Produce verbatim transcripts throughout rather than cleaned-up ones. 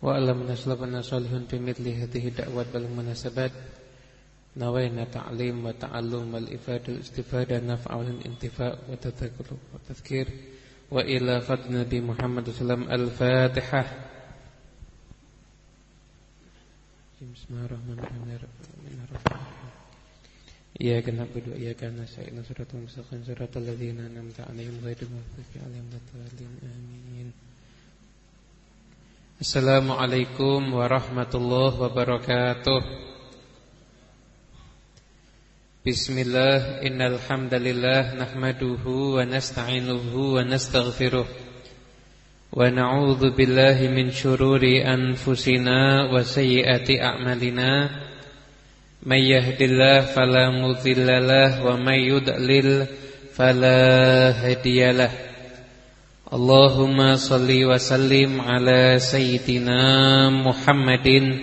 وأعلم أن أسلافنا صالح في مثل هذه الدعوات والمناسبات نوينا تعليم وتعلم والإفادة والاستفادة نفع والانتفاع والتذكر والتذكير وإلى فضل Nabi Muhammad sallallahu alaihi wasallam. Al-Fatihah. Bismillahirrahmanirrahim. Iyyaka na'budu wa iyyaka nasta'in shiratal mustaqim shiratal ladzina an'amta 'alaihim ghairil maghdubi 'alaihim waladdallin. Amin. Assalamualaikum warahmatullahi wabarakatuh. Bismillah, innal hamdalillah nahmaduhu wa nasta'inuhu wa nastaghfiruh wa na'udzu billahi min syururi anfusina wa sayyiati a'malina. May yahdihillahu fala mudhillalah wa may yudlil fala hadiyalah. Allahumma shalli wa sallim ala sayyidina Muhammadin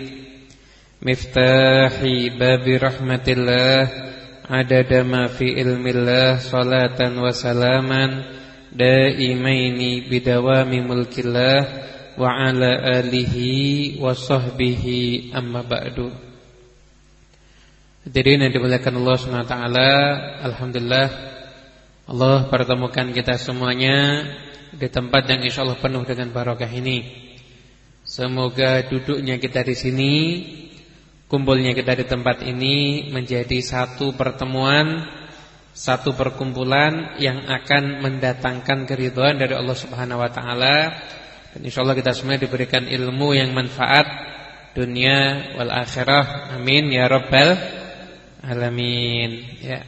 miftahi babi rahmatillah adada ma fi ilmillah salatan wa salaman daimaini bidawami mulkillah wa ala alihi wa sahbihi amma ba'du. Hadirin yang dimuliakan Allah subhanahu wa taala, alhamdulillah Allah pertemukan kita semuanya di tempat yang insyaallah penuh dengan barokah ini. Semoga duduknya kita di sini, kumpulnya kita di tempat ini menjadi satu pertemuan, satu perkumpulan yang akan mendatangkan keridhaan dari Allah Subhanahu wa taala. Dan insyaallah kita semua diberikan ilmu yang manfaat dunia wal akhirah. Amin ya rabbal alamin. Ya.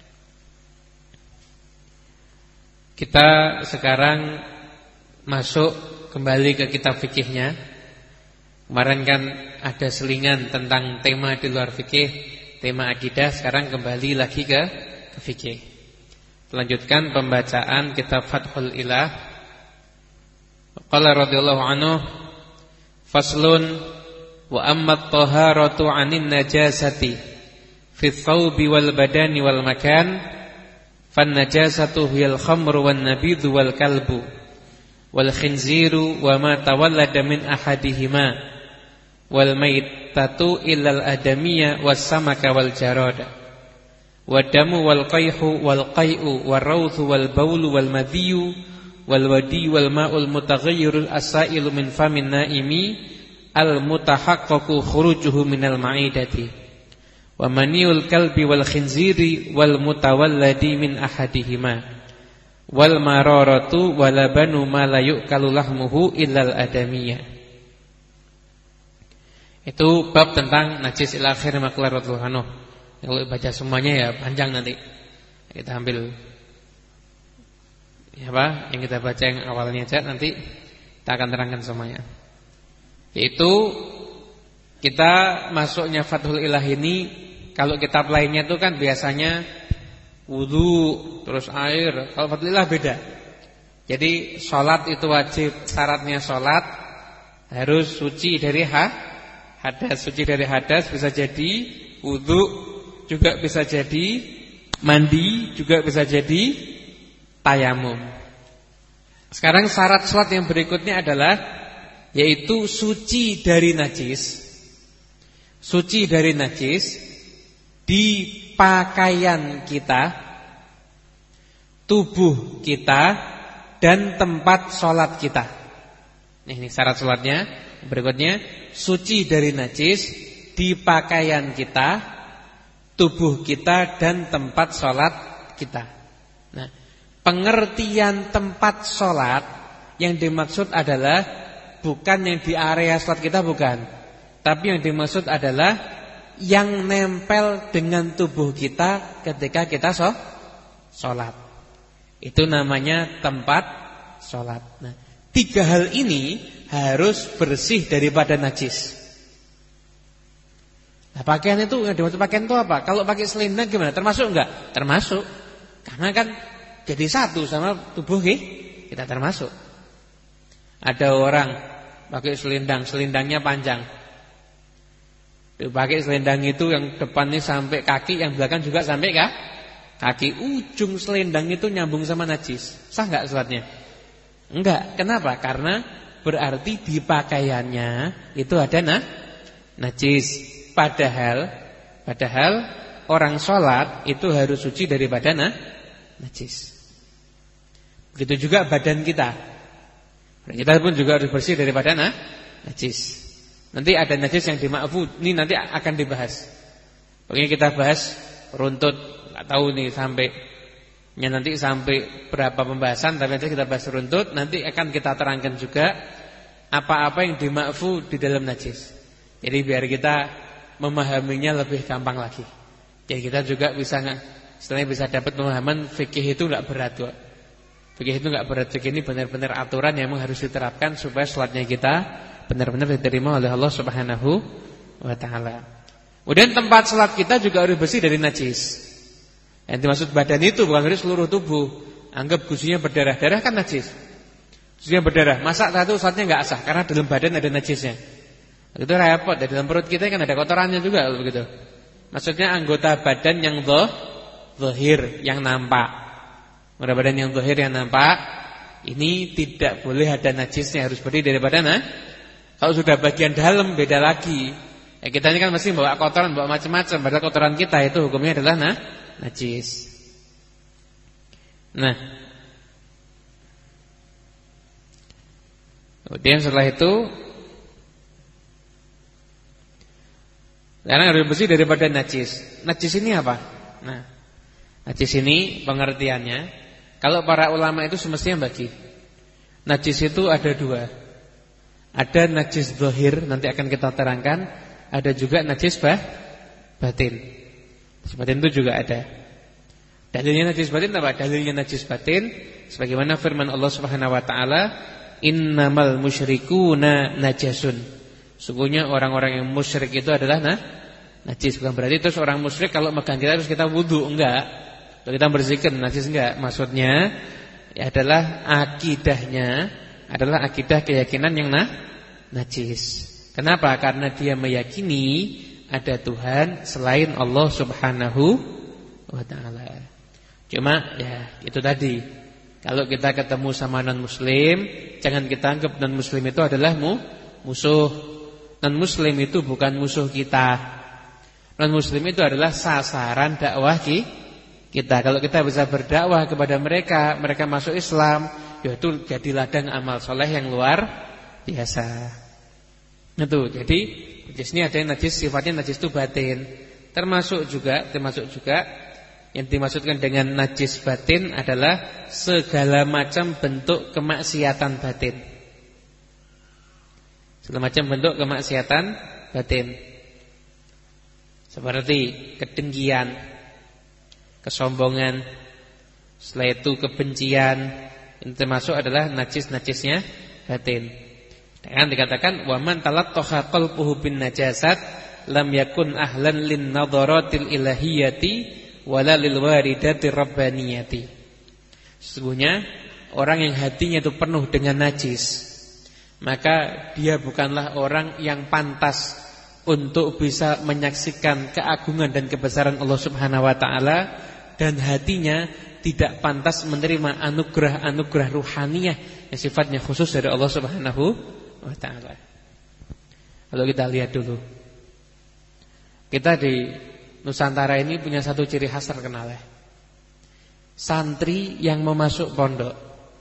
Kita sekarang masuk kembali ke kitab fikihnya. Kemarin kan ada selingan tentang tema di luar fikih, tema akidah. Sekarang kembali lagi ke, ke fikih. Lanjutkan pembacaan kitab Fathul Ilah. Qala radhiyallahu anhu, faslun wa amma at-taharatu 'anin najasati fi thawbi wal badani wal makan, fan najasatu hiyal khamru wan nabidhu wal kalbu wal khinziru wa ma tawallada min ahadihima wal maitatu illal adamiyya was samaka wal jarada wadamu wal qayhu wal qay'u wal rawthu wal baulu wal madhiyu wal wadi wal ma'ul mutaghayyirul asailu min famin naimi al mutahaqqaqu khurujuhu minal ma'idati wa maniul kalbi wal khinziri wal mutawalladi min ahadihima wal mararatu walabanu ma la yu'kalu lahmuhu illal adamiyah. Itu bab tentang najis ila akhir maqlar radhiyallahu anhu. Kalau baca semuanya ya panjang nanti. Kita ambil ya apa? Yang kita baca yang awalnya aja, nanti kita akan terangkan semuanya. Yaitu kita masuknya Fathul Ilah ini, kalau kitab lainnya itu kan biasanya wudu terus air. Kalau Fathul Ilah beda. Jadi sholat itu wajib, syaratnya sholat harus suci dari ha, hadas. Suci dari hadas bisa jadi wudu, juga bisa jadi mandi, juga bisa jadi tayamum. Sekarang syarat sholat yang berikutnya adalah yaitu suci dari najis. Suci dari najis di pakaian kita, tubuh kita, dan tempat sholat kita. Nih, ini syarat sholatnya. Berikutnya, suci dari najis di pakaian kita, tubuh kita, dan tempat sholat kita. Nah, pengertian tempat sholat yang dimaksud adalah bukan yang di area sholat kita, bukan. Tapi yang dimaksud adalah yang nempel dengan tubuh kita ketika kita sholat. Itu namanya tempat sholat. Nah, tiga hal ini harus bersih daripada najis. Nah, pakaian itu, yang dimaksud pakaian itu apa? Kalau pakai selendang gimana? Termasuk enggak? Termasuk. Karena kan jadi satu sama tubuh kita, termasuk. Ada orang pakai selendang, selendangnya panjang. Pakai selendang itu yang depannya sampai kaki, yang belakang juga sampai kah? Kaki. Ujung selendang itu nyambung sama najis. Sah enggak sholatnya? Enggak. Kenapa? Karena berarti di pakaiannya itu ada nah, najis. Padahal padahal orang sholat itu harus suci daripada nah, najis. Begitu juga badan kita. Kita pun juga harus bersih daripada nah, najis. Nanti ada najis yang dima'fu, ini nanti akan dibahas. Pokoknya kita bahas runtut, enggak tahu nih sampai ya nanti sampai berapa pembahasan, tapi nanti kita bahas runtut, nanti akan kita terangkan juga apa-apa yang dima'fu di dalam najis. Jadi biar kita memahaminya lebih gampang lagi. Jadi kita juga bisa setelahnya bisa dapat pemahaman fikih itu enggak berat kok. Fikih itu enggak berat, fikih ini benar-benar aturan yang memang harus diterapkan supaya salatnya kita benar-benar diterima oleh Allah Subhanahu wa taala. Kemudian tempat salat kita juga harus bersih dari najis. Yang dimaksud badan itu bukan dari seluruh tubuh. Anggap gusinya berdarah-darah kan najis. Gusinya berdarah, masa satu salatnya enggak sah karena dalam badan ada najisnya. Itu repot, di dalam perut kita kan ada kotorannya juga kalau begitu. Maksudnya anggota badan yang zahir, yang nampak. Anggota badan yang zahir yang nampak, ini tidak boleh ada najisnya, harus bersih daripada nah. Kalau sudah bagian dalam beda lagi. Ya kita ini kan mesti bawa kotoran, bawa macam-macam. Padahal kotoran kita itu hukumnya adalah nah, najis. Nah, kemudian setelah itu, karena harus bersih daripada najis. Najis ini apa? Nah, najis ini pengertiannya, kalau para ulama itu semestinya bagi. Najis itu ada dua. Ada najis zahir, nanti akan kita terangkan. Ada juga najis bah, batin. Najis batin itu juga ada. Dalilnya najis batin apa? Dalilnya najis batin sebagaimana firman Allah Subhanahu wa taala, "Innamal musyrikuuna najasun." Sungguhnya orang-orang yang musyrik itu adalah nah, najis. Bukan berarti terus orang musyrik kalau megang kita harus kita wudu, enggak. Kalau kita bersihkan najis enggak. Maksudnya ya adalah akidahnya adalah akidah keyakinan yang nah, najis. Kenapa? Karena dia meyakini ada Tuhan selain Allah Subhanahu wa taala. Cuma ya itu tadi, kalau kita ketemu sama non-muslim, jangan kita anggap non-muslim itu adalah mu, musuh. Non-muslim itu bukan musuh kita. Non-muslim itu adalah sasaran dakwah kita. Kalau kita bisa berdakwah kepada mereka, mereka masuk Islam, ya itu jadi ladang amal soleh yang luar biasa. Itu jadi najis ini ada yang najis sifatnya najis itu batin. Termasuk juga termasuk juga yang dimaksudkan dengan najis batin adalah segala macam bentuk kemaksiatan batin. Segala macam bentuk kemaksiatan batin. Seperti kedengkian, kesombongan, setelah itu kebencian, itu termasuk adalah najis-najisnya batin. Dan dikatakan wa man talattaha qalbuhu bin najasat lam yakun ahlan lin nadharatil ilahiyati wala lil waridati rabbaniyati. Sesungguhnya orang yang hatinya itu penuh dengan najis, maka dia bukanlah orang yang pantas untuk bisa menyaksikan keagungan dan kebesaran Allah Subhanahu wa taala, dan hatinya tidak pantas menerima anugerah-anugerah ruhaniyah yang sifatnya khusus dari Allah Subhanahu wa ta'ala. Kalau kita lihat dulu, kita di Nusantara ini punya satu ciri khas terkenal ya. Santri yang memasuk pondok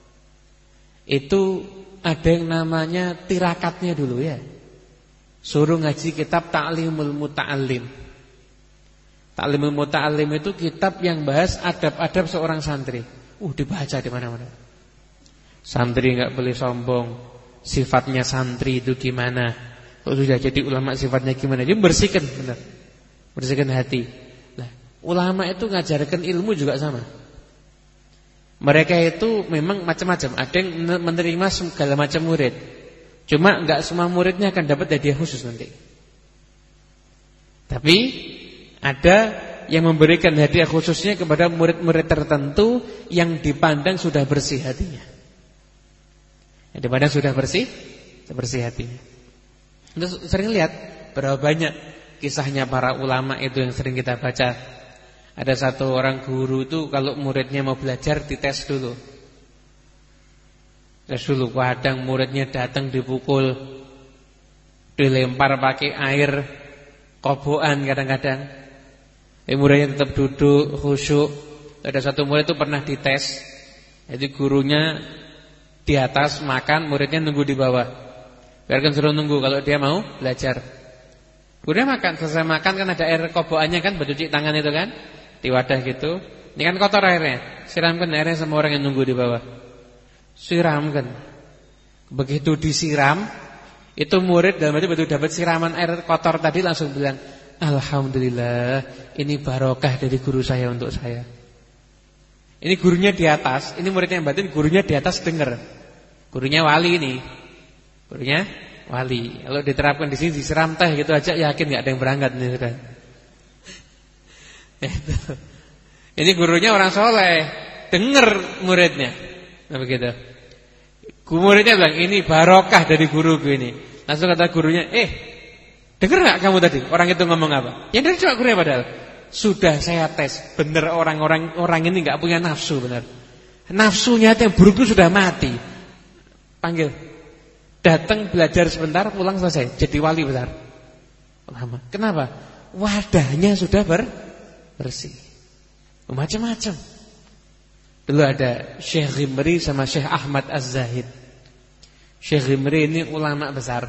itu ada yang namanya tirakatnya dulu ya. Suruh ngaji kitab Ta'limul Muta'allim. Ta'limul Muta'allim itu kitab yang bahas adab-adab seorang santri. Uh dibaca di mana-mana. Santri enggak boleh sombong. Sifatnya santri itu gimana? Kalau sudah jadi ulama sifatnya gimana? Dia bersihkan benar. Bersihkan hati. Nah, ulama itu ngajarkan ilmu juga sama. Mereka itu memang macam-macam. Ada yang menerima segala macam murid. Cuma enggak semua muridnya akan dapat hadiah khusus nanti. Tapi ada yang memberikan hadiah khususnya kepada murid-murid tertentu yang dipandang sudah bersih hatinya. Yang dipandang sudah bersih, bersih hatinya. Kita sering lihat berapa banyak kisahnya para ulama itu yang sering kita baca. Ada satu orang guru itu kalau muridnya mau belajar dites dulu. Terus dulu kadang muridnya datang dipukul, dilempar pakai air, kobokan kadang-kadang. Eh, muridnya tetap duduk khusyuk. Ada satu murid itu pernah dites. Jadi gurunya di atas makan, muridnya nunggu di bawah. Biarkan suruh nunggu kalau dia mau belajar. Gurunya makan, selesai makan kan ada air kobokannya kan, bercuci tangan itu kan, di wadah gitu. Ini kan kotor airnya, siramkan airnya sama orang yang nunggu di bawah. Siramkan. Begitu disiram, itu murid dalam arti begitu dapat siraman air kotor tadi langsung bilang, alhamdulillah, ini barokah dari guru saya untuk saya. Ini gurunya di atas, ini muridnya yang batin, gurunya di atas dengar. Gurunya wali ini, gurunya wali. Kalau diterapkan di sini disiram teh gitu aja, yakin nggak ada yang berangkat nih sudah. Ini gurunya orang soleh, dengar muridnya. Nah begitu. Muridnya bilang, ini barokah dari guruku ini. Langsung kata gurunya, eh, dengar nggak kamu tadi orang itu ngomong apa? Ya dari cuma gurunya padahal. Sudah saya tes, benar orang-orang orang ini nggak punya nafsu benar. Nafsunya yang buruk itu sudah mati. Panggil, datang belajar sebentar, pulang selesai, jadi wali besar. Lama. Kenapa? Wadahnya sudah ber bersih. Macam-macam. Dulu ada Syekh Ghimri sama Syekh Ahmad Az-Zahid. Syekh Ghimri ini ulama besar.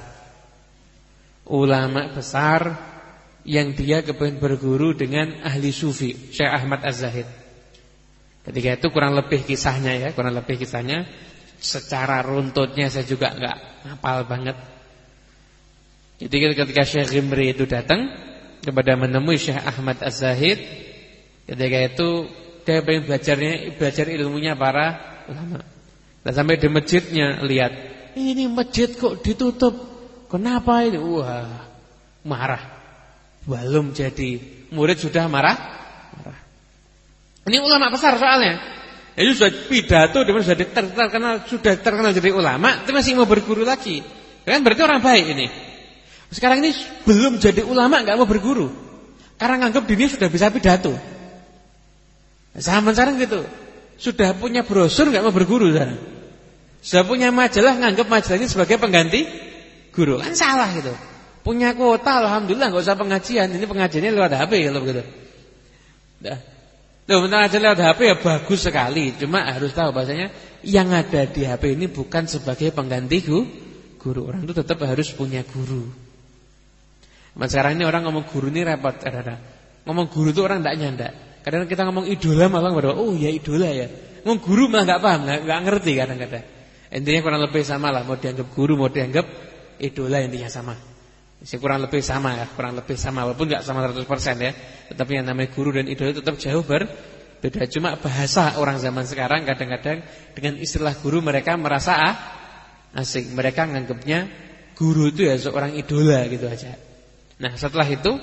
Ulama besar yang dia kepengen berguru dengan ahli sufi, Syekh Ahmad Az-Zahid. Ketika itu kurang lebih kisahnya ya, kurang lebih kisahnya. Secara runtutnya saya juga enggak hafal banget. Jadi ketika Syekh Ghimri itu datang kepada menemui Syekh Ahmad Az-Zahid, ketika itu dia pengen belajarnya belajar ilmunya para ulama. Dan sampai di masjidnya lihat, ini masjid kok ditutup. Kenapa ini? Wah, marah. Belum jadi murid sudah marah. Marah. Ini ulama besar soalnya. Ini sudah pidato, dia sudah terkenal, sudah terkenal jadi ulama, tapi masih mau berguru lagi. Kan berarti orang baik ini. Sekarang ini belum jadi ulama, enggak mau berguru. Karena nganggap dirinya sudah bisa pidato. Zaman sekarang gitu. Sudah punya brosur enggak mau berguru sekarang. Sudah punya majalah nganggap majalah ini sebagai pengganti guru. Kan salah gitu. Punya kuota alhamdulillah enggak usah pengajian. Ini pengajiannya lewat H P kalau begitu. Dah. Loh, bentar aja lewat H P ya bagus sekali. Cuma harus tahu bahasanya yang ada di H P ini bukan sebagai pengganti guru. Orang itu tetap harus punya guru. Mas sekarang ini orang ngomong guru ini repot. Ngomong guru itu orang enggak nyanda. Kadang kita ngomong idola malah pada oh ya idola ya. Ngomong guru malah enggak paham, enggak ngerti kadang-kadang. Intinya kurang lebih sama lah, mau dianggap guru, mau dianggap idola intinya sama. Masih kurang lebih sama ya, kurang lebih sama walaupun enggak sama seratus persen ya. Tetapi yang namanya guru dan idola tetap jauh berbeda. Cuma bahasa orang zaman sekarang kadang-kadang dengan istilah guru mereka merasa ah, asing. Mereka menganggapnya guru itu ya seorang idola gitu aja. Nah, setelah itu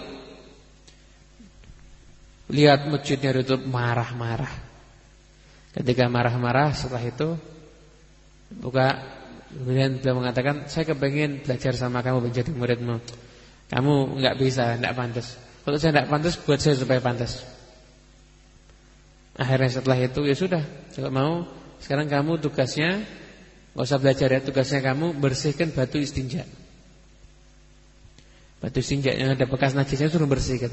lihat masjidnya ditutup, marah-marah. Ketika marah-marah setelah itu buka, kemudian beliau mengatakan, saya kepengen belajar sama kamu menjadi muridmu. Kamu enggak bisa, enggak pantas. Kalau saya enggak pantas, buat saya supaya pantas. Akhirnya setelah itu ya sudah, kalau mau sekarang kamu tugasnya enggak usah belajar ya, tugasnya kamu bersihkan batu istinja. Batu istinja yang ada bekas najisnya suruh bersihkan.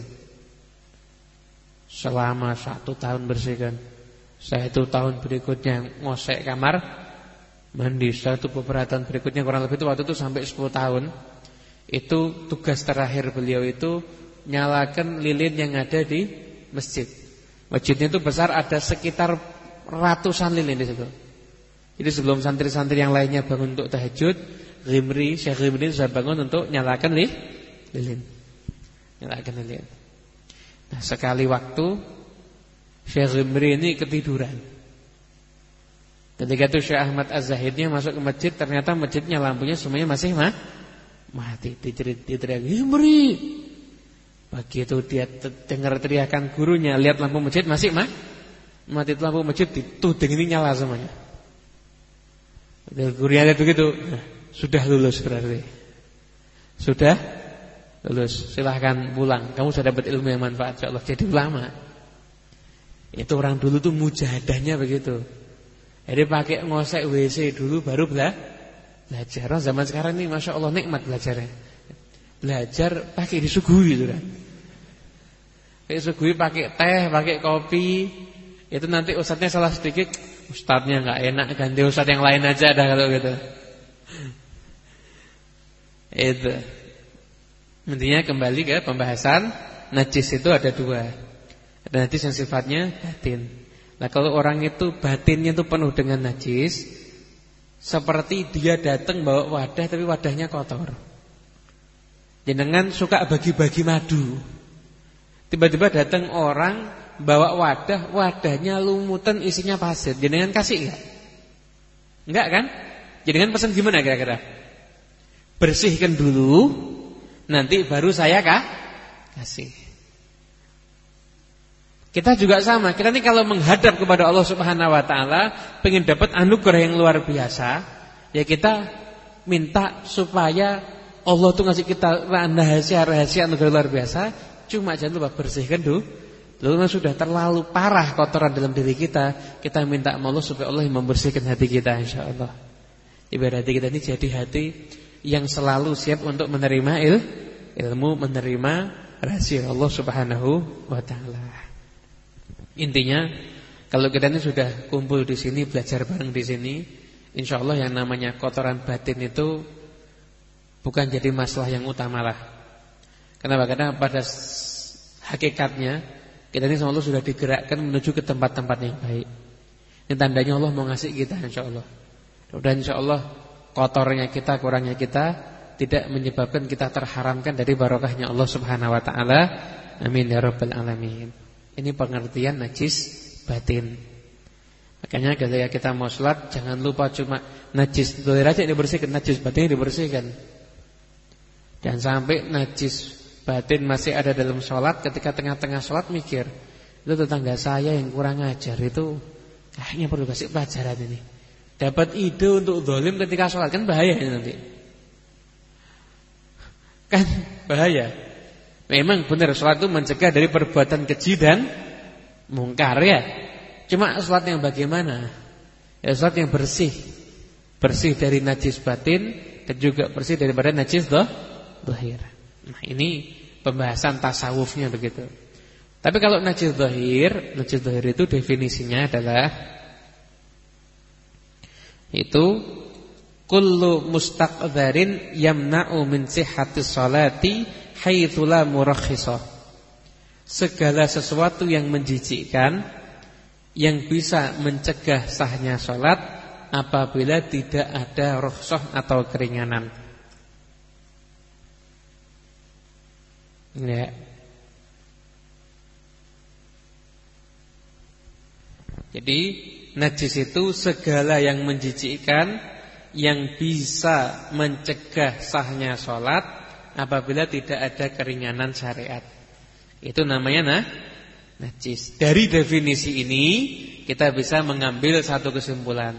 Selama satu tahun bersihkan. Setelah itu tahun berikutnya ngosek kamar mandi. Setelah itu beberapa tahun berikutnya kurang lebih itu waktu itu sampai sepuluh tahun. Itu tugas terakhir beliau itu nyalakan lilin yang ada di masjid. Masjidnya itu besar, ada sekitar ratusan lilin di situ. Jadi sebelum santri-santri yang lainnya bangun untuk tahajud, Ghimri, Syekh Ghimri sudah bangun untuk nyalakan li, lilin. Nyalakan lilin. Nah, sekali waktu Syekh Ghimri ini ketiduran. Ketika itu Syekh Ahmad Az-Zahidnya masuk ke masjid, ternyata masjidnya lampunya semuanya masih mah, mati. Diteriak, Ghimri. Begitu dia dengar teriakan gurunya, lihat lampu masjid masih mah, mati. Lampu masjid dituding ini nyala semuanya. Gurunya lihat begitu, nah, sudah lulus berarti. Sudah lulus, silahkan pulang. Kamu sudah dapat ilmu yang manfaat, insyaallah jadi ulama. Itu orang dulu tuh mujahadahnya begitu. Jadi pakai ngosek W C dulu baru bela belajar. Nah, zaman sekarang ini Masya Allah nikmat belajarnya. Belajar pakai disuguhi gitu kan. Pakai disuguhi pakai teh, pakai kopi. Itu nanti ustadznya salah sedikit, ustadznya nggak enak, ganti ustadz yang lain aja dah kalau gitu. Itu. Intinya kembali ke pembahasan najis itu ada dua. Ada najis yang sifatnya batin. Nah kalau orang itu batinnya itu penuh dengan najis, seperti dia datang bawa wadah tapi wadahnya kotor. Jenengan suka bagi-bagi madu. Tiba-tiba datang orang bawa wadah, wadahnya lumutan isinya pasir. Jenengan kasih enggak? Enggak kan? Jenengan pesan gimana kira-kira? Bersihkan dulu, nanti baru saya kah? Kasih. Kita juga sama. Kita ini kalau menghadap kepada Allah Subhanahu wa taala, pengen dapat anugerah yang luar biasa, ya kita minta supaya Allah tuh ngasih kita rahasia-rahasia anugerah luar biasa. Cuma jangan lupa bersihkan dulu. Lalu sudah terlalu parah kotoran dalam diri kita, kita minta sama Allah supaya Allah yang membersihkan hati kita insyaallah. Ibarat hati kita ini jadi hati yang selalu siap untuk menerima il, ilmu, menerima rahasia Allah Subhanahu wa taala. Intinya kalau kita ini sudah kumpul di sini, belajar bareng di sini, insyaallah yang namanya kotoran batin itu bukan jadi masalah yang utama lah. Kenapa? Karena pada hakikatnya kita ini sama Allah sudah digerakkan menuju ke tempat-tempat yang baik. Ini tandanya Allah mau ngasih kita insyaallah. Dan insyaallah kotornya kita, kurangnya kita tidak menyebabkan kita terharamkan dari barokahnya Allah Subhanahu wa taala. Amin ya rabbal alamin. Ini pengertian najis batin. Makanya ketika kita mau sholat, jangan lupa cuma najis zahir aja dibersihkan, najis batinnya dibersihkan. Jangan sampai najis batin masih ada dalam sholat, ketika tengah-tengah sholat mikir, itu tetangga saya yang kurang ajar, itu kayaknya perlu kasih pelajaran ini. Dapat ide untuk zalim ketika sholat, kan bahaya nanti. Kan bahaya. Memang benar sholat itu mencegah dari perbuatan keji dan mungkar ya. Cuma sholat yang bagaimana? Ya sholat yang bersih. Bersih dari najis batin dan juga bersih daripada najis zahir. Nah ini pembahasan tasawufnya begitu. Tapi kalau najis zahir, najis zahir itu definisinya adalah itu kullu mustaqdharin yamna'u min sihhatis sholati haitsu la murakhisa. Segala sesuatu yang menjijikkan yang bisa mencegah sahnya salat apabila tidak ada rukhsah atau keringanan. Ya. Jadi najis itu segala yang menjijikkan yang bisa mencegah sahnya salat apabila tidak ada keringanan syariat. Itu namanya nah, najis. Dari definisi ini kita bisa mengambil satu kesimpulan.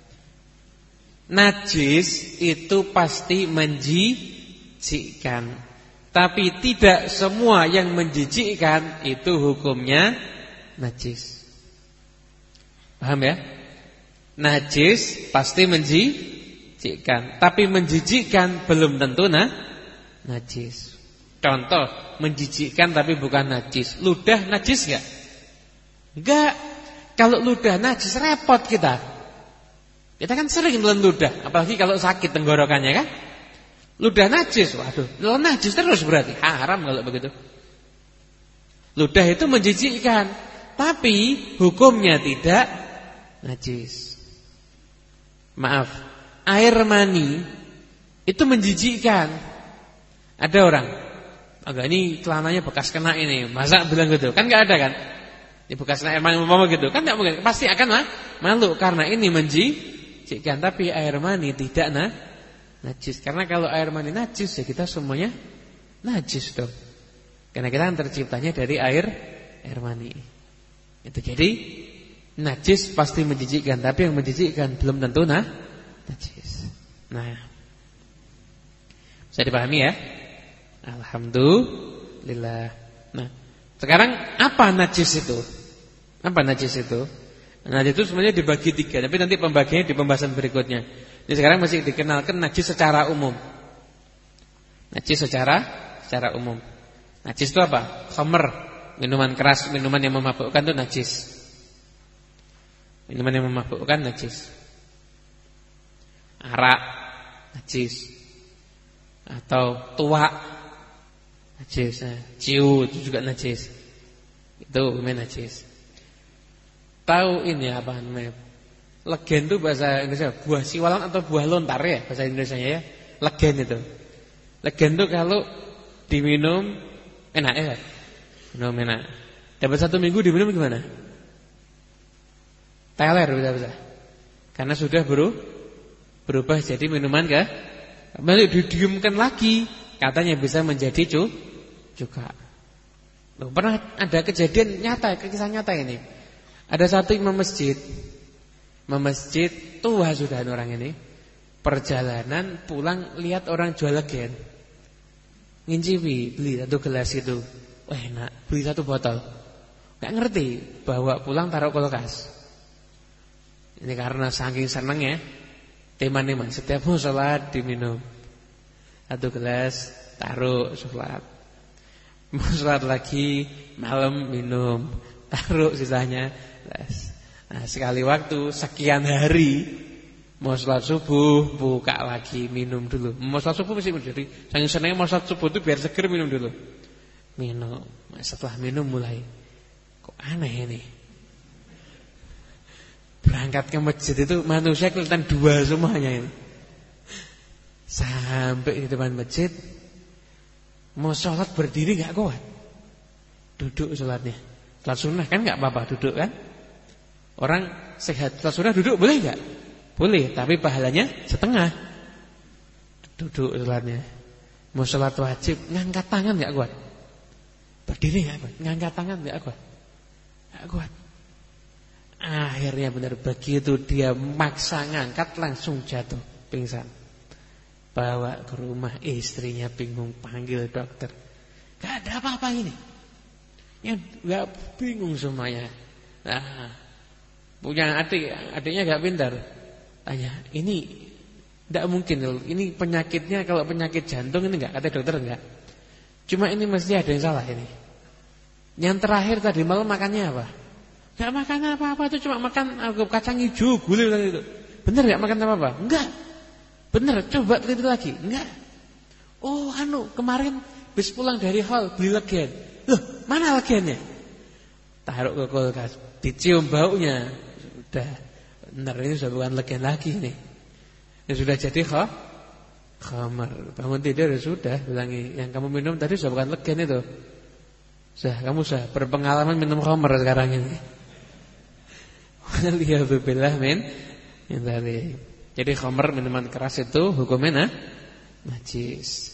Najis itu pasti menjijikkan. Tapi tidak semua yang menjijikkan itu hukumnya najis. Paham ya? Najis pasti menjijikkan, tapi menjijikkan belum tentu nah najis. Contoh, menjijikkan tapi bukan najis. Ludah najis enggak? Enggak. Kalau ludah najis repot kita. Kita kan sering telan ludah, apalagi kalau sakit tenggorokannya kan. Ludah najis, waduh, lo najis terus berarti haram kalau begitu. Ludah itu menjijikkan, tapi hukumnya tidak najis. Maaf, air mani itu menjijikkan. Ada orang, agak ini celananya bekas kena ini, masa bilang gitu? Kan nggak ada kan? Ini bekas kena air mani umpama gitu, kan nggak mungkin. Pasti akan lah malu karena ini menjijikkan, tapi air mani tidak nah najis. Karena kalau air mani najis ya kita semuanya najis dong. Karena kita kan terciptanya dari air air mani. Itu jadi najis pasti menjijikkan, tapi yang menjijikkan belum tentu nah najis. Nah, bisa dipahami ya? Alhamdulillah. Nah, sekarang apa najis itu? Apa najis itu? Nah, itu sebenarnya dibagi tiga, tapi nanti pembagiannya di pembahasan berikutnya. Ini sekarang masih dikenalkan najis secara umum. Najis secara secara umum. Najis itu apa? Khamr, minuman keras, minuman yang memabukkan itu najis. Minuman yang memabukkan najis. Arak najis. Atau tuak najis. Nah, ciu itu juga najis. Itu hukumnya najis. Tahu ini apa namanya? Legen itu bahasa Indonesia buah siwalan atau buah lontar ya bahasa Indonesia ya. Legen itu. Legen itu kalau diminum enak ya. Minum enak. Dapat satu minggu diminum gimana? Teler bisa-bisa. Karena sudah beru, berubah jadi minuman kah? Balik didiumkan lagi, katanya bisa menjadi cu, juga. Loh, pernah ada kejadian nyata, kisah nyata ini. Ada satu imam masjid, imam masjid tua sudah orang ini, perjalanan pulang lihat orang jual legen, ngincipi beli satu gelas itu, wah enak, beli satu botol, nggak ngerti, bawa pulang taruh kulkas. Ini karena saking senengnya, teman-teman setiap mau sholat diminum satu gelas, taruh sholat, mau sholat lagi malam minum, taruh sisanya. Nah, sekali waktu sekian hari mau sholat subuh buka lagi minum dulu. Mau sholat subuh mesti minum. Jadi saking senengnya mau sholat subuh itu biar seger minum dulu. Minum. Setelah minum mulai kok aneh ini. Berangkat ke masjid itu manusia kelihatan dua semuanya ini. Sampai di depan masjid mau sholat berdiri gak kuat. Duduk sholatnya. Sholat sunnah kan gak apa-apa duduk kan. Orang sehat sholat sunnah duduk boleh gak? Boleh, tapi pahalanya setengah. Duduk sholatnya. Mau sholat wajib ngangkat tangan gak kuat. Berdiri gak kuat. Ngangkat tangan gak kuat. Gak kuat. Akhirnya benar begitu dia maksa ngangkat langsung jatuh pingsan. Bawa ke rumah istrinya bingung panggil dokter. Gak ada apa-apa ini. Yang gak bingung semuanya. Nah, punya adik, adiknya gak pintar. Tanya, ini gak mungkin loh. Ini penyakitnya kalau penyakit jantung ini gak, kata dokter enggak. Cuma ini mesti ada yang salah ini. Yang terakhir tadi malam makannya apa? Gak makan apa-apa, itu cuma makan kacang hijau, gulai itu. Bener gak makan apa-apa? Enggak. Bener, coba teliti lagi. Enggak. Oh anu, kemarin habis pulang dari hall beli legen. Loh, mana legennya? Taruh ke kulkas, dicium baunya. Sudah, bener ini sudah bukan legen lagi nih. Ya sudah jadi kok khamar. Bangun tidur ya sudah, bilangi yang kamu minum tadi sudah bukan legen itu. Sudah, kamu sudah berpengalaman minum khamar sekarang ini. Waliyadzubillah min min dzalik. Jadi khamr minuman keras itu hukumnya nah, najis.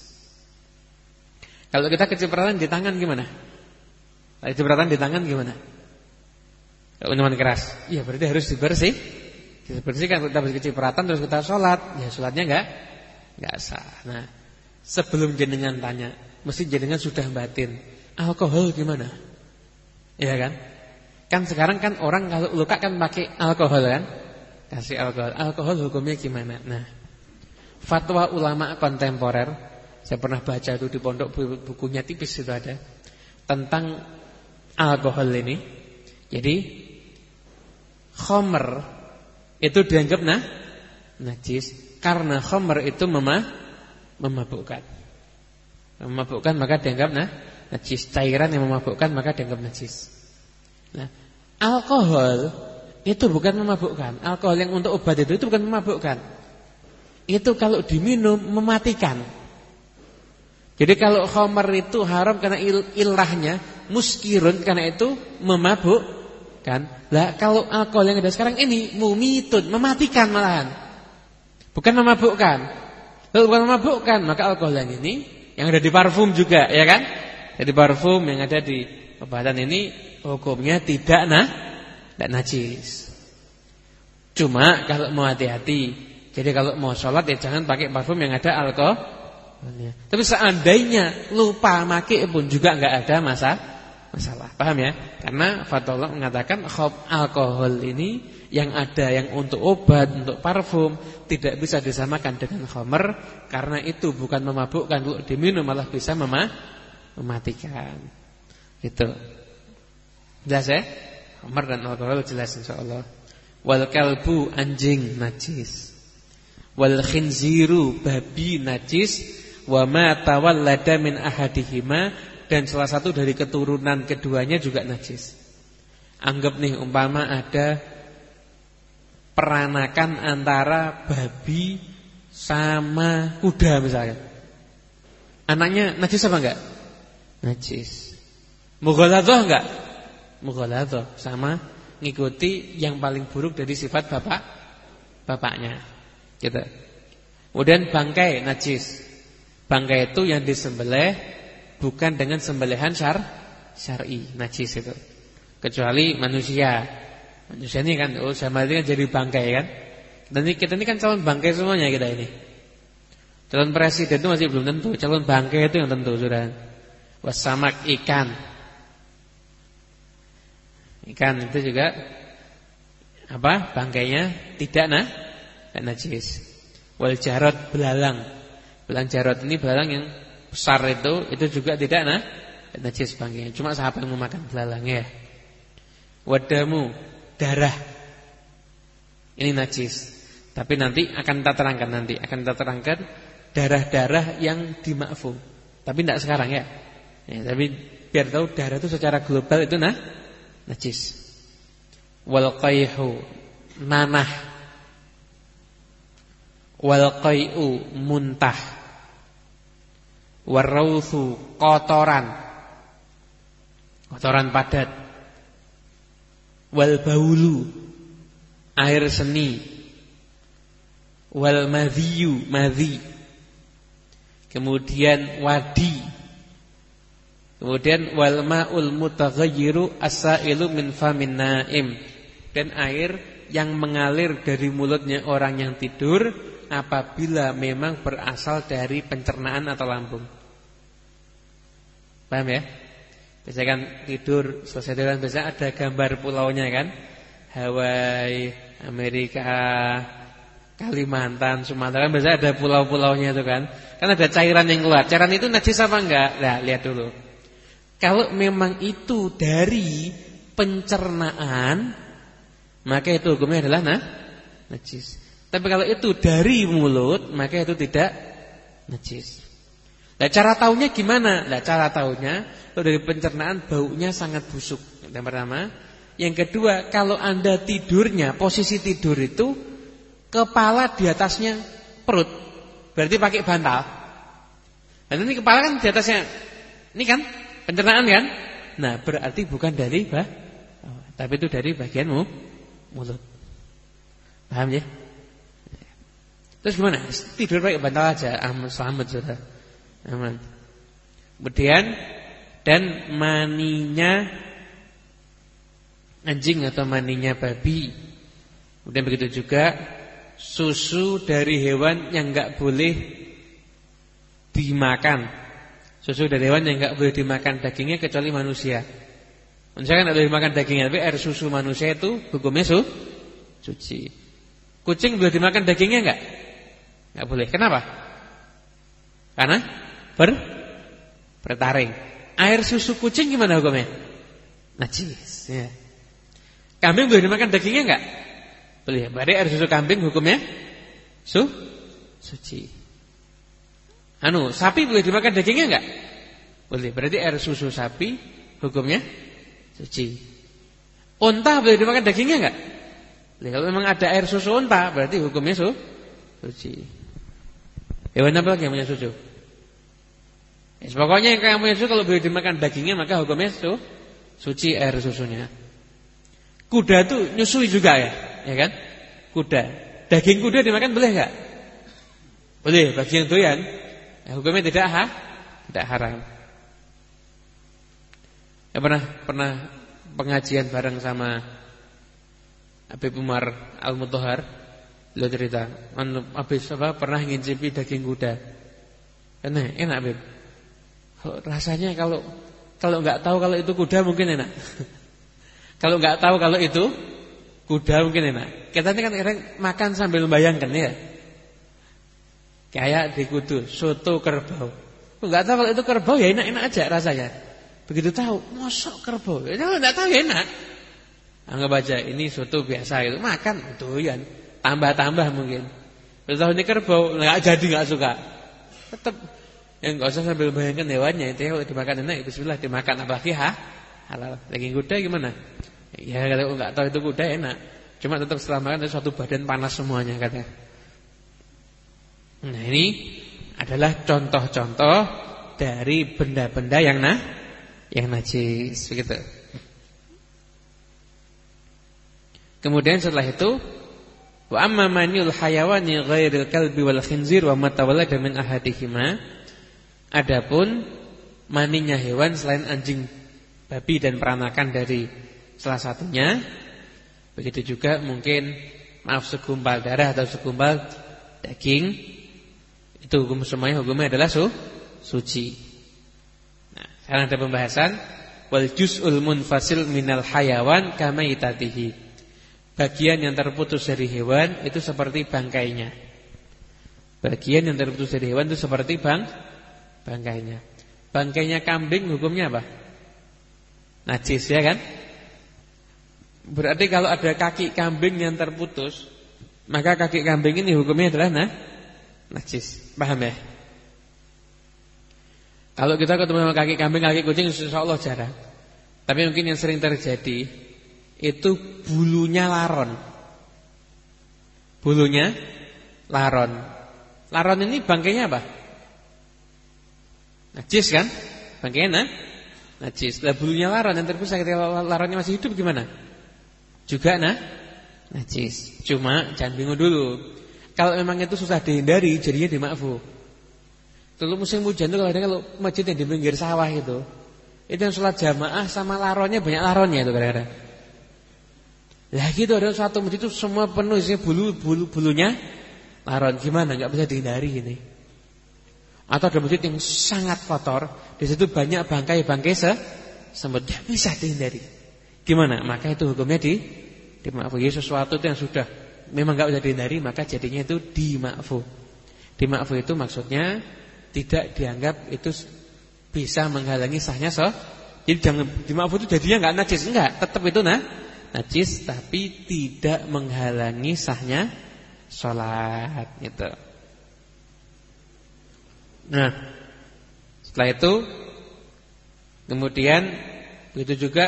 Kalau kita kecipratan di tangan gimana? Kalau kecipratan di tangan gimana? Kalau minuman keras, ya berarti harus dibersih. Dibersihkan. Kita habis kecipratan terus kita sholat, ya sholatnya enggak enggak sah. Nah, sebelum jenengan tanya, mesti jenengan sudah batin. Alkohol gimana? Iya kan? Kan sekarang kan orang kalau luka kan pakai alkohol kan? Kasih alkohol. Alkohol hukumnya gimana? Nah, fatwa ulama kontemporer, saya pernah baca itu di pondok, bukunya tipis itu ada, tentang alkohol ini. Jadi khamr itu dianggap nah najis karena khamr itu memah, memabukkan. Memabukkan maka dianggap nah najis. Cairan yang memabukkan maka dianggap najis. Nah, alkohol itu bukan memabukkan. Alkohol yang untuk obat itu, itu bukan memabukkan. Itu kalau diminum mematikan. Jadi kalau khamr itu haram karena il ilahnya muskirun, karena itu memabukkan. Lah kalau alkohol yang ada sekarang ini mumitun, mematikan malahan. Bukan memabukkan. Kalau bukan memabukkan, maka alkohol yang ini yang ada di parfum juga, ya kan? Jadi parfum yang ada di obatan ini hukumnya tidak nah, tidak najis. Cuma kalau mau hati-hati. Jadi kalau mau sholat ya jangan pakai parfum yang ada alkoholnya. Tapi seandainya lupa pakai pun juga enggak ada masa, masalah. Paham ya? Karena Fatullah mengatakan alkohol ini yang ada yang untuk obat, untuk parfum tidak bisa disamakan dengan khamr karena itu bukan memabukkan, kalau diminum malah bisa mema mematikan. Gitu. Jelas ya? Khamr dan alkohol jelas insyaallah. Wal kalbu anjing najis. Wal khinziru babi najis. Wa ma tawallada min ahadihima, dan salah satu dari keturunan keduanya juga najis. Anggap nih umpama ada peranakan antara babi sama kuda misalnya. Anaknya najis apa enggak? Najis. Mughaladhah enggak? Mughaladhah, sama ngikuti yang paling buruk dari sifat bapak bapaknya. Gitu. Kemudian bangkai najis. Bangkai itu yang disembelih bukan dengan sembelihan syar syar'i, najis itu. Kecuali manusia. Manusia ini kan oh sama ini kan jadi bangkai kan. Dan kita ini kan calon bangkai semuanya kita ini. Calon presiden itu masih belum tentu, calon bangkai itu yang tentu sudah. Wasamak ikan. Ikan itu juga apa? Bangkainya tidak nah, tidak najis. Wal jarad belalang. Belalang jarad ini belalang yang besar itu itu juga tidak nah, najis bangkainya. Cuma sahabat yang memakan belalangnya. Wadamu darah. Ini najis. Tapi nanti akan kita terangkan nanti, akan kita terangkan darah-darah yang dimaafum. Tapi tidak sekarang ya. Ya, tapi biar tahu darah itu secara global itu nah najis. Wal qayhu nanah. Wal qai'u muntah. Warrauthu kotoran. Kotoran padat. Wal baulu air seni. Wal madhiyu madhi. Kemudian wadi. Kemudian wal ma'ul mutaghayyiru as-sa'ilu min famin na'im. Dan air yang mengalir dari mulutnya orang yang tidur apabila memang berasal dari pencernaan atau lambung. Paham ya? Biasanya kan tidur selesai tidur biasanya ada gambar pulaunya kan. Hawaii, Amerika, Kalimantan, Sumatera kan biasanya ada pulau-pulaunya itu kan. Kan ada cairan yang keluar. Cairan itu najis apa enggak? Nah, lihat dulu. Kalau memang itu dari pencernaan, maka itu hukumnya adalah nah, najis. Tapi kalau itu dari mulut, maka itu tidak najis. Nah, cara taunya gimana? Nah, cara taunya kalau dari pencernaan baunya sangat busuk. Yang pertama, yang kedua, kalau Anda tidurnya posisi tidur itu kepala di atasnya perut, berarti pakai bantal. Dan ini kepala kan di atasnya, ini kan pencernaan kan? Nah, berarti bukan dari bah, tapi itu dari bagian mulut. Paham ya? Terus gimana? Tidur pakai bantal aja, aman, selamat sudah, aman. Kemudian dan maninya anjing atau maninya babi. Kemudian begitu juga susu dari hewan yang enggak boleh dimakan. Susu dari hewan yang enggak boleh dimakan dagingnya kecuali manusia. Manusia kan enggak boleh dimakan dagingnya, tapi air susu manusia itu hukumnya su suci. Kucing boleh dimakan dagingnya enggak? Enggak boleh. Kenapa? Karena ber bertaring. Air susu kucing gimana hukumnya? Najis ya. Kambing boleh dimakan dagingnya enggak? Boleh. Berarti air susu kambing hukumnya su suci. Anu, sapi boleh dimakan dagingnya enggak? Boleh. Berarti air susu sapi hukumnya suci. Unta boleh dimakan dagingnya enggak? Boleh. Kalau memang ada air susu unta, berarti hukumnya su suci. Hewan apa lagi yang punya susu? Ya, pokoknya yang punya susu kalau boleh dimakan dagingnya maka hukumnya su suci air susunya. Kuda tuh nyusui juga ya, ya kan? Kuda. Daging kuda dimakan boleh enggak? Boleh, bagi yang doyan. Ya, hukumnya tidak ha? Tidak haram. Ya pernah pernah pengajian bareng sama Habib Umar Al-Mutahhar. Beliau cerita, habis apa pernah ngincipi daging kuda. Enak, enak Habib. Rasanya kalau Kalau nggak tahu kalau itu kuda mungkin enak. Kalau nggak tahu kalau itu kuda mungkin enak. Kita ini kan kadang makan sambil membayangkan ya. Kayak di Kudus, soto kerbau. Nggak tahu kalau itu kerbau ya enak-enak aja rasanya. Begitu tahu, mosok kerbau. Ya kalau nggak tahu ya enak. Anggap aja ini soto biasa itu makan doyan, tambah-tambah mungkin. Begitu tahu ini kerbau nggak jadi nggak suka. Tetap yang nggak usah sambil bayangkan hewannya. Itu kalau dimakan enak, bismillah dimakan apalagi ha halal. Daging kuda gimana? Ya kalau nggak tahu itu kuda enak. Cuma tetap setelah makan itu suatu badan panas semuanya katanya. Nah ini adalah contoh-contoh dari benda-benda yang nah yang najis begitu. Kemudian setelah itu wa amma manil hayawani ghairil kalbi wal khinzir wa matawallada min ahadihima. Adapun maninya hewan selain anjing, babi dan peranakan dari salah satunya, begitu juga mungkin maaf segumpal darah atau segumpal daging, itu hukum semuanya hukumnya adalah su, suci. Nah, sekarang ada pembahasan wal juz'ul munfasil minal hayawan kamaitatihi. Bagian yang terputus dari hewan itu seperti bangkainya. Bagian yang terputus dari hewan itu seperti bang bangkainya. Bangkainya kambing hukumnya apa? Najis ya kan? Berarti kalau ada kaki kambing yang terputus, maka kaki kambing ini hukumnya adalah nah, najis. Paham ya? Kalau kita ketemu sama kaki kambing, kaki kucing insyaallah jarang. Tapi mungkin yang sering terjadi itu bulunya laron. Bulunya laron. Laron ini bangkainya apa? Najis kan? Bangkainya nah, najis. Lah bulunya laron yang terpisah ketika laronnya masih hidup gimana? Juga nah, najis. Cuma jangan bingung dulu. Kalau memang itu susah dihindari, jadinya dimakfu. Dulu musim hujan itu kalau ada kalau masjid yang di pinggir sawah itu, itu yang sholat jamaah sama laronnya banyak laronnya itu kadang-kadang. Lah gitu ada suatu masjid itu semua penuh isinya bulu bulu bulunya laron, gimana? Enggak bisa dihindari ini. Atau ada masjid yang sangat kotor, di situ banyak bangkai-bangkai se semut, enggak bisa dihindari. Gimana? Maka itu hukumnya di dimakfu. Ya sesuatu itu yang sudah memang enggak bisa dihindari, maka jadinya itu dimakfu. Dimakfu itu maksudnya tidak dianggap itu bisa menghalangi sahnya so. Jadi jangan dimakfu itu jadinya enggak najis, enggak, tetap itu nah najis tapi tidak menghalangi sahnya salat gitu. Nah, setelah itu kemudian begitu juga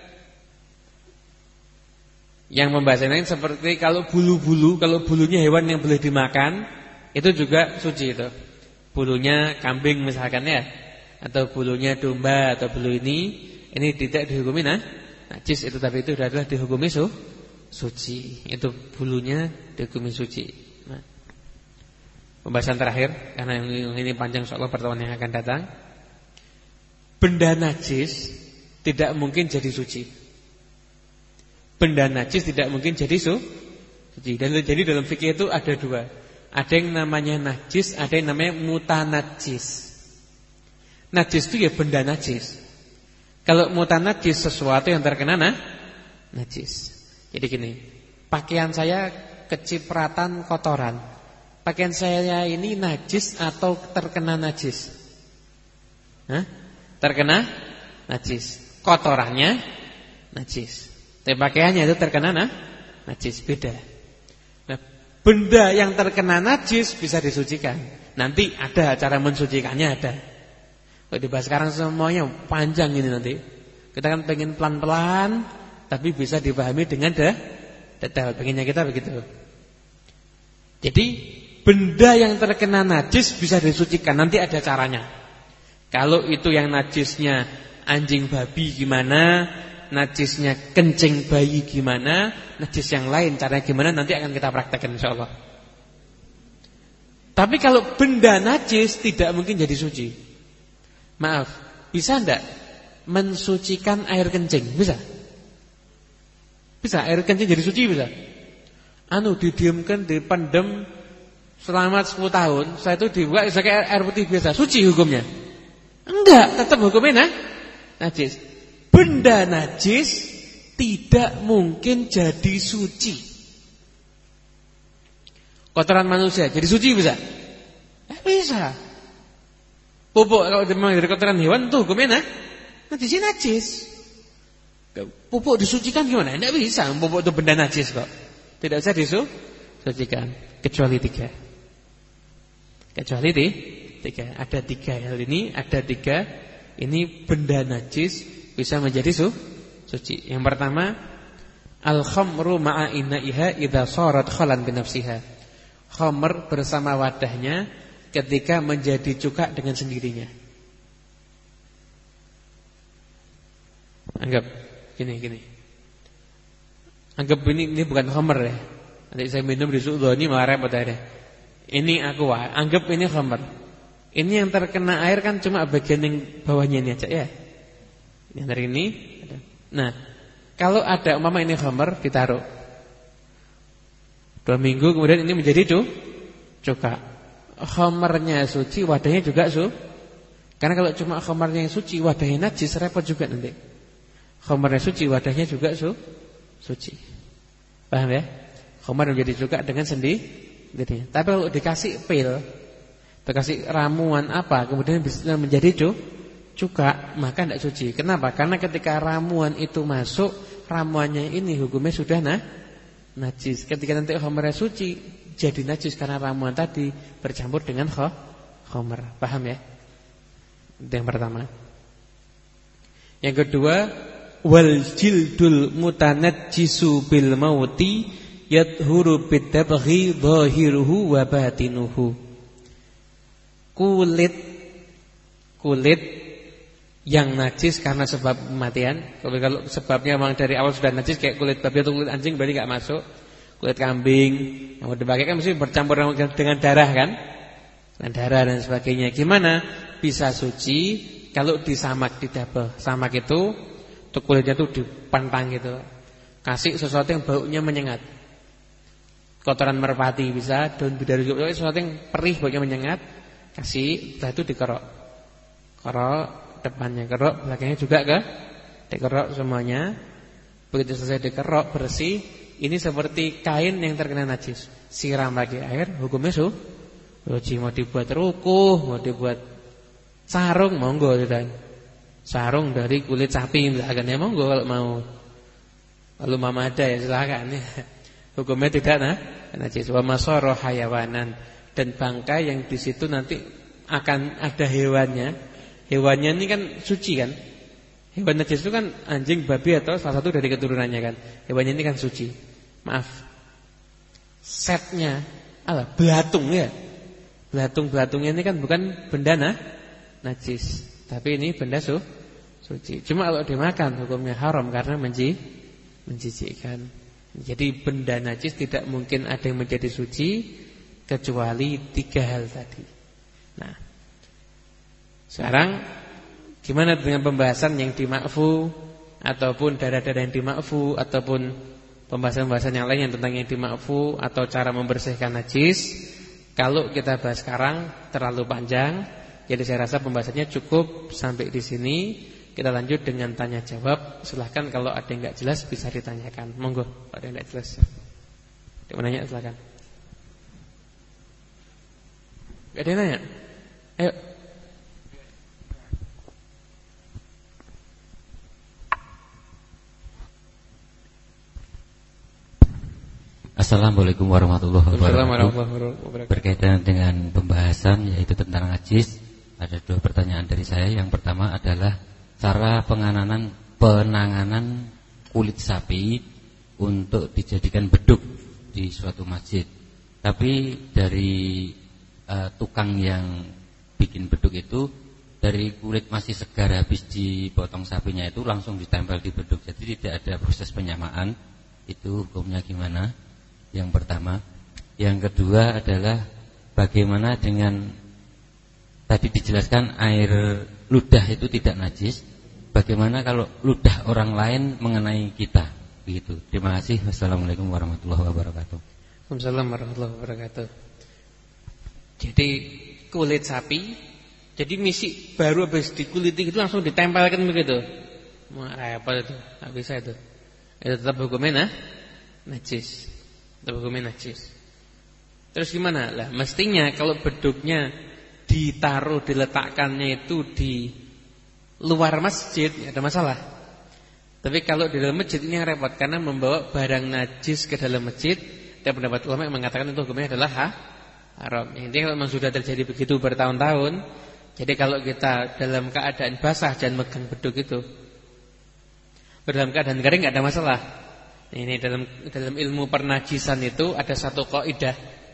yang membahas lain seperti kalau bulu-bulu, kalau bulunya hewan yang boleh dimakan itu juga suci itu. Bulunya kambing misalkan ya, atau bulunya domba atau bulu ini ini tidak dihukumi nah najis itu, tapi itu adalah dihukumi su, suci. Itu bulunya dihukumi suci. Nah, pembahasan terakhir karena yang ini panjang insyaallah pertemuan yang akan datang. Benda najis tidak mungkin jadi suci. Benda najis tidak mungkin jadi su, suci. Dan jadi dalam fikih itu ada dua. Ada yang namanya najis, ada yang namanya mutanajis. Najis itu ya benda najis. Kalau mutanajis sesuatu yang terkena nah, najis. Jadi gini, pakaian saya kecipratan kotoran. Pakaian saya ini najis atau terkena najis? Hah? Terkena najis. Kotorannya najis. Tapi pakaiannya itu terkena nah, najis, beda. Nah, benda yang terkena najis bisa disucikan. Nanti ada cara mensucikannya ada. Kalau dibahas sekarang semuanya panjang ini nanti. Kita kan pengen pelan-pelan tapi bisa dipahami dengan detail. Pengennya kita begitu. Jadi benda yang terkena najis bisa disucikan. Nanti ada caranya. Kalau itu yang najisnya anjing babi gimana, najisnya kencing bayi gimana, najis yang lain caranya gimana, nanti akan kita praktekkan insyaallah. Tapi kalau benda najis tidak mungkin jadi suci. Maaf, bisa enggak mensucikan air kencing? Bisa? Bisa air kencing jadi suci bisa? Anu didiamkan, dipendem selama sepuluh tahun, setelah itu dibuka sebagai air putih biasa, suci hukumnya? Enggak, tetap hukumnya nah, najis. Benda najis tidak mungkin jadi suci. Kotoran manusia jadi suci bisa? Eh, bisa. Pupuk kalau memang dari kotoran hewan tuh hukumnya nah, najis najis. Pupuk disucikan gimana? Tidak bisa. Pupuk itu benda najis kok. Tidak bisa disucikan kecuali tiga. Kecuali di tiga. Ada tiga hal ini, ada tiga. Ini benda najis bisa menjadi su, suci. Yang pertama, al-khamru ma'a ina'iha idza sharat khalan bi nafsiha. Khamr bersama wadahnya ketika menjadi cuka dengan sendirinya. Anggap gini gini. Anggap ini ini bukan khamr ya. Nanti saya minum di suudoni malah repot akhirnya. Ini aku wah, anggap ini khamr. Ini yang terkena air kan cuma bagian yang bawahnya ini aja ya. Yang dari ini. Nah, kalau ada umpama ini khamr ditaruh dua minggu kemudian ini menjadi cu, cuka. Khamarnya suci, wadahnya juga su. Karena kalau cuma khamarnya yang suci, wadahnya najis repot juga nanti. Khamarnya suci, wadahnya juga su, suci. Paham ya? Khamar menjadi cuka dengan sendiri. Tapi kalau dikasih pil, dikasih ramuan apa, kemudian bisa menjadi cu, cuka, maka tidak suci. Kenapa? Karena ketika ramuan itu masuk, ramuannya ini hukumnya sudah nah, najis. Ketika nanti khamarnya suci, jadi najis karena ramuan tadi bercampur dengan khamar. Paham ya? Itu yang pertama. Yang kedua, wal jildul mutanajjisu bil mauti yadhuru bidabghi dhahiruhu wa batinuhu. Kulit kulit yang najis karena sebab kematian. Kalau, kalau sebabnya memang dari awal sudah najis kayak kulit babi atau kulit anjing berarti enggak masuk. Kulit kambing yang mau dipakai kan mesti bercampur dengan darah kan? Dengan darah dan sebagainya. Gimana bisa suci kalau disamak di dabah? Samak itu tuh kulitnya tuh dipantang gitu. Kasih sesuatu yang baunya menyengat. Kotoran merpati bisa, daun bidari juga sesuatu yang perih baunya menyengat. Kasih, setelah itu dikerok. Kerok depannya kerok, belakangnya juga ke dikerok semuanya. Begitu selesai dikerok bersih, ini seperti kain yang terkena najis. Siram lagi air, hukumnya su. Suci. Mau dibuat rukuh, mau dibuat sarung, monggo sudah. Sarung dari kulit sapi misalkan ya monggo kalau mau. Kalau mama ada ya silakan ya. Hukumnya tidak nah, najis. Wa masara hayawanan, dan bangkai yang di situ nanti akan ada hewannya. Hewannya ini kan suci kan? Hewan najis itu kan anjing, babi atau salah satu dari keturunannya kan. Hewannya ini kan suci. Maaf. Setnya ala belatung ya. Belatung-belatungnya ini kan bukan benda nah, najis, tapi ini benda su, suci. Cuma kalau dimakan hukumnya haram karena menji, menjijikkan. Jadi benda najis tidak mungkin ada yang menjadi suci kecuali tiga hal tadi. Nah, sekarang gimana dengan pembahasan yang dimakfu ataupun darah-darah yang dimakfu ataupun pembahasan-pembahasan yang lain yang tentang yang dimakfu atau cara membersihkan najis? Kalau kita bahas sekarang terlalu panjang, jadi saya rasa pembahasannya cukup sampai di sini. Kita lanjut dengan tanya jawab. Silahkan kalau ada yang nggak jelas bisa ditanyakan. Monggo, ada yang nggak jelas. Ada yang nanya silahkan. Gak ada yang nanya? Ayo. Assalamualaikum warahmatullahi wabarakatuh. Berkaitan dengan pembahasan yaitu tentang najis, ada dua pertanyaan dari saya. Yang pertama adalah cara penanganan penanganan kulit sapi untuk dijadikan beduk di suatu masjid. Tapi dari uh, tukang yang bikin beduk itu, dari kulit masih segar habis dipotong sapinya itu langsung ditempel di beduk. Jadi tidak ada proses penyamaan. Itu hukumnya gimana? Yang pertama. Yang kedua adalah bagaimana dengan tadi dijelaskan air ludah itu tidak najis. Bagaimana kalau ludah orang lain mengenai kita? Begitu. Terima kasih. Wassalamualaikum warahmatullahi wabarakatuh. Waalaikumsalam warahmatullahi wabarakatuh. Jadi kulit sapi Jadi misi baru habis dikuliti itu langsung ditempelkan begitu. Apa itu? Enggak bisa itu. Itu tetap hukumnya nah, najis. Tetap hukumnya najis. Terus gimana? Lah mestinya kalau beduknya ditaruh diletakkannya itu di luar masjid, enggak ada masalah. Tapi kalau di dalam masjid ini yang repot karena membawa barang najis ke dalam masjid. Dan pendapat ulama yang mengatakan itu hukumnya adalah ha, haram. Intinya kalau memang sudah terjadi begitu bertahun-tahun. Jadi kalau kita dalam keadaan basah jangan megang beduk itu. Dalam keadaan kering enggak ada masalah. Ini dalam dalam ilmu pernajisan itu ada satu kaidah.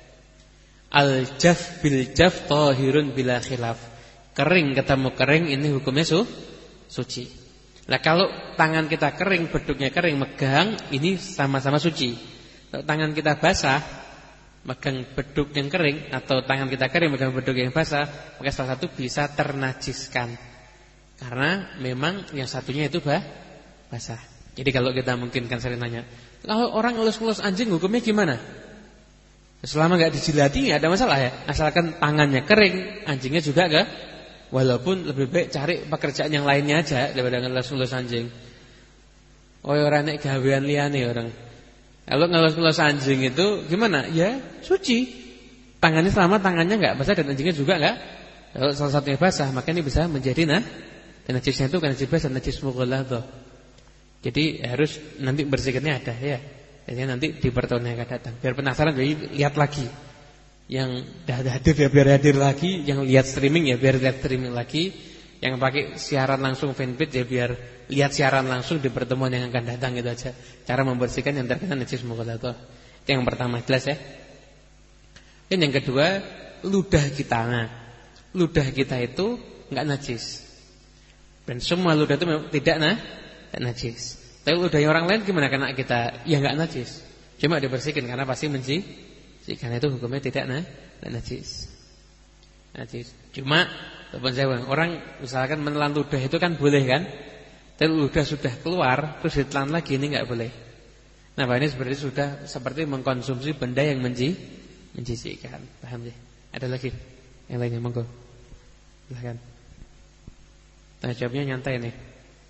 Al-jaf bil jaf tahirun bila khilaf. Kering ketemu kering ini hukumnya su, suci. Nah kalau tangan kita kering, beduknya kering, megang ini sama-sama suci. Kalau tangan kita basah, megang beduk yang kering, atau tangan kita kering megang beduk yang basah, maka salah satu bisa ternajiskan. Karena memang yang satunya itu bah, basah. Jadi kalau kita mungkin kan sering nanya, kalau orang ngelus-ngelus anjing hukumnya gimana? Selama gak dijilati gak ada masalah ya. Asalkan tangannya kering, anjingnya juga gak. Walaupun lebih baik cari pekerjaan yang lainnya aja daripada ngelus-ngelus anjing. Oh orang nek gawean liyane orang. Kalau ngelus-ngelus anjing itu gimana? Ya suci. Tangannya selama tangannya enggak basah dan anjingnya juga enggak. Kalau salah satunya basah, maka ini bisa menjadi nah. Dan najisnya itu kan najis basah, najis mughalladhah. Jadi harus nanti bersihkannya ada ya. Jadi nanti di pertemuan yang akan datang. Biar penasaran jadi lihat lagi. Yang dah hadir ya biar hadir lagi, yang lihat streaming ya biar lihat streaming lagi, yang pakai siaran langsung fanpage ya biar lihat siaran langsung di pertemuan yang akan datang gitu aja. Cara membersihkan yang terkena najis mughalladhah. Itu yang pertama, jelas ya. Dan yang kedua, ludah kita. Nah, ludah kita itu enggak najis. Dan semua ludah itu tidak nah, tidak najis. Tapi ludahnya orang lain gimana kena kita? Ya enggak najis. Cuma dibersihkan karena pasti menci. Karena itu hukumnya tidak nah, tidak najis. Najis. Cuma teman saya orang misalkan menelan ludah itu kan boleh kan? Tapi ludah sudah keluar terus ditelan lagi ini enggak boleh. Nah, ini seperti sudah seperti mengkonsumsi benda yang menji, menjijikan. Paham ya? Ada lagi yang lainnya monggo. Silakan. Nah, jawabnya nyantai nih.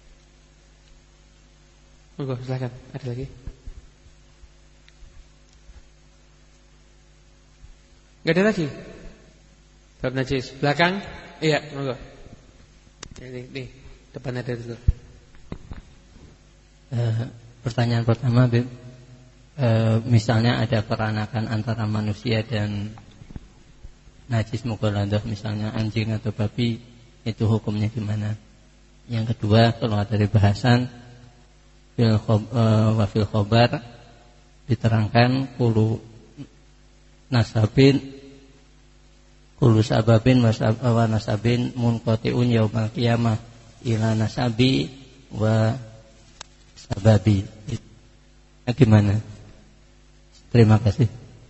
Monggo silakan. Ada lagi? Enggak ada lagi. Bab najis. Belakang? Iya, monggo. Ini, ini depan ada dulu. Uh, pertanyaan pertama, Beb. Uh, misalnya ada peranakan antara manusia dan najis mughalladhah, misalnya anjing atau babi, itu hukumnya gimana? Yang kedua, kalau ada bahasan fil khob, uh, wa fil khobar diterangkan kulu nasabin kulu sababin wa nasabin munqati'un yaumal qiyamah ila nasabi wa sababi. Nah, gimana? Terima kasih.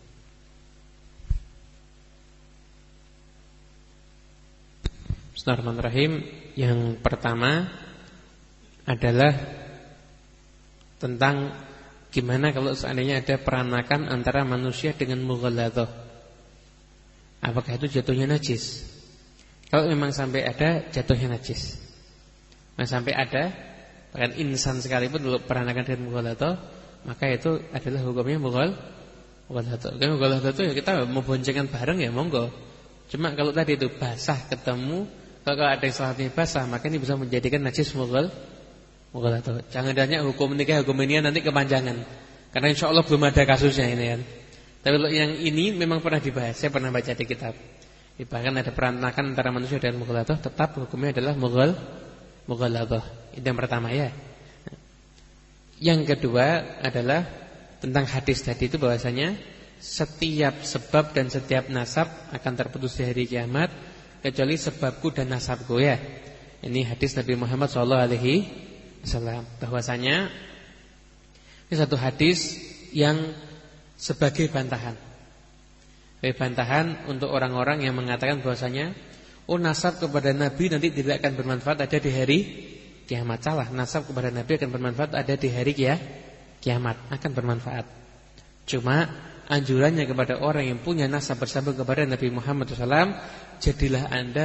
Bismillahirrahmanirrahim. Yang pertama adalah tentang gimana kalau seandainya ada peranakan antara manusia dengan mughalladhah. Apakah itu jatuhnya najis? Kalau memang sampai ada jatuhnya najis. Nah, sampai ada bahkan insan sekalipun dulu peranakan dengan mughalladhah, maka itu adalah hukumnya mughal mughalladhah. Kalau mughalladhah itu ya kita mau boncengan bareng ya monggo. Cuma kalau tadi itu basah ketemu, kalau ada yang salahnya basah, maka ini bisa menjadikan najis mughal mughalladhah. Jangan tanya hukum nikah hukum ini nanti kepanjangan. Karena insya Allah belum ada kasusnya ini kan. Tapi kalau yang ini memang pernah dibahas, saya pernah baca di kitab. Bahkan ada peranakan antara manusia dan mughalladhah, tetap hukumnya adalah mughal mughalladhah. Itu yang pertama ya. Yang kedua adalah tentang hadis tadi itu bahwasanya setiap sebab dan setiap nasab akan terputus di hari kiamat kecuali sebabku dan nasabku ya. Ini hadis Nabi Muhammad shallallahu alaihi wasallam. Bahwasanya ini satu hadis yang sebagai bantahan. Sebagai bantahan untuk orang-orang yang mengatakan bahwasanya oh nasab kepada Nabi nanti tidak akan bermanfaat ada di hari kiamat. Salah, nasab kepada Nabi akan bermanfaat ada di hari kia, kiamat, akan bermanfaat. Cuma anjurannya kepada orang yang punya nasab bersambung kepada Nabi Muhammad shallallahu alaihi wasallam, jadilah anda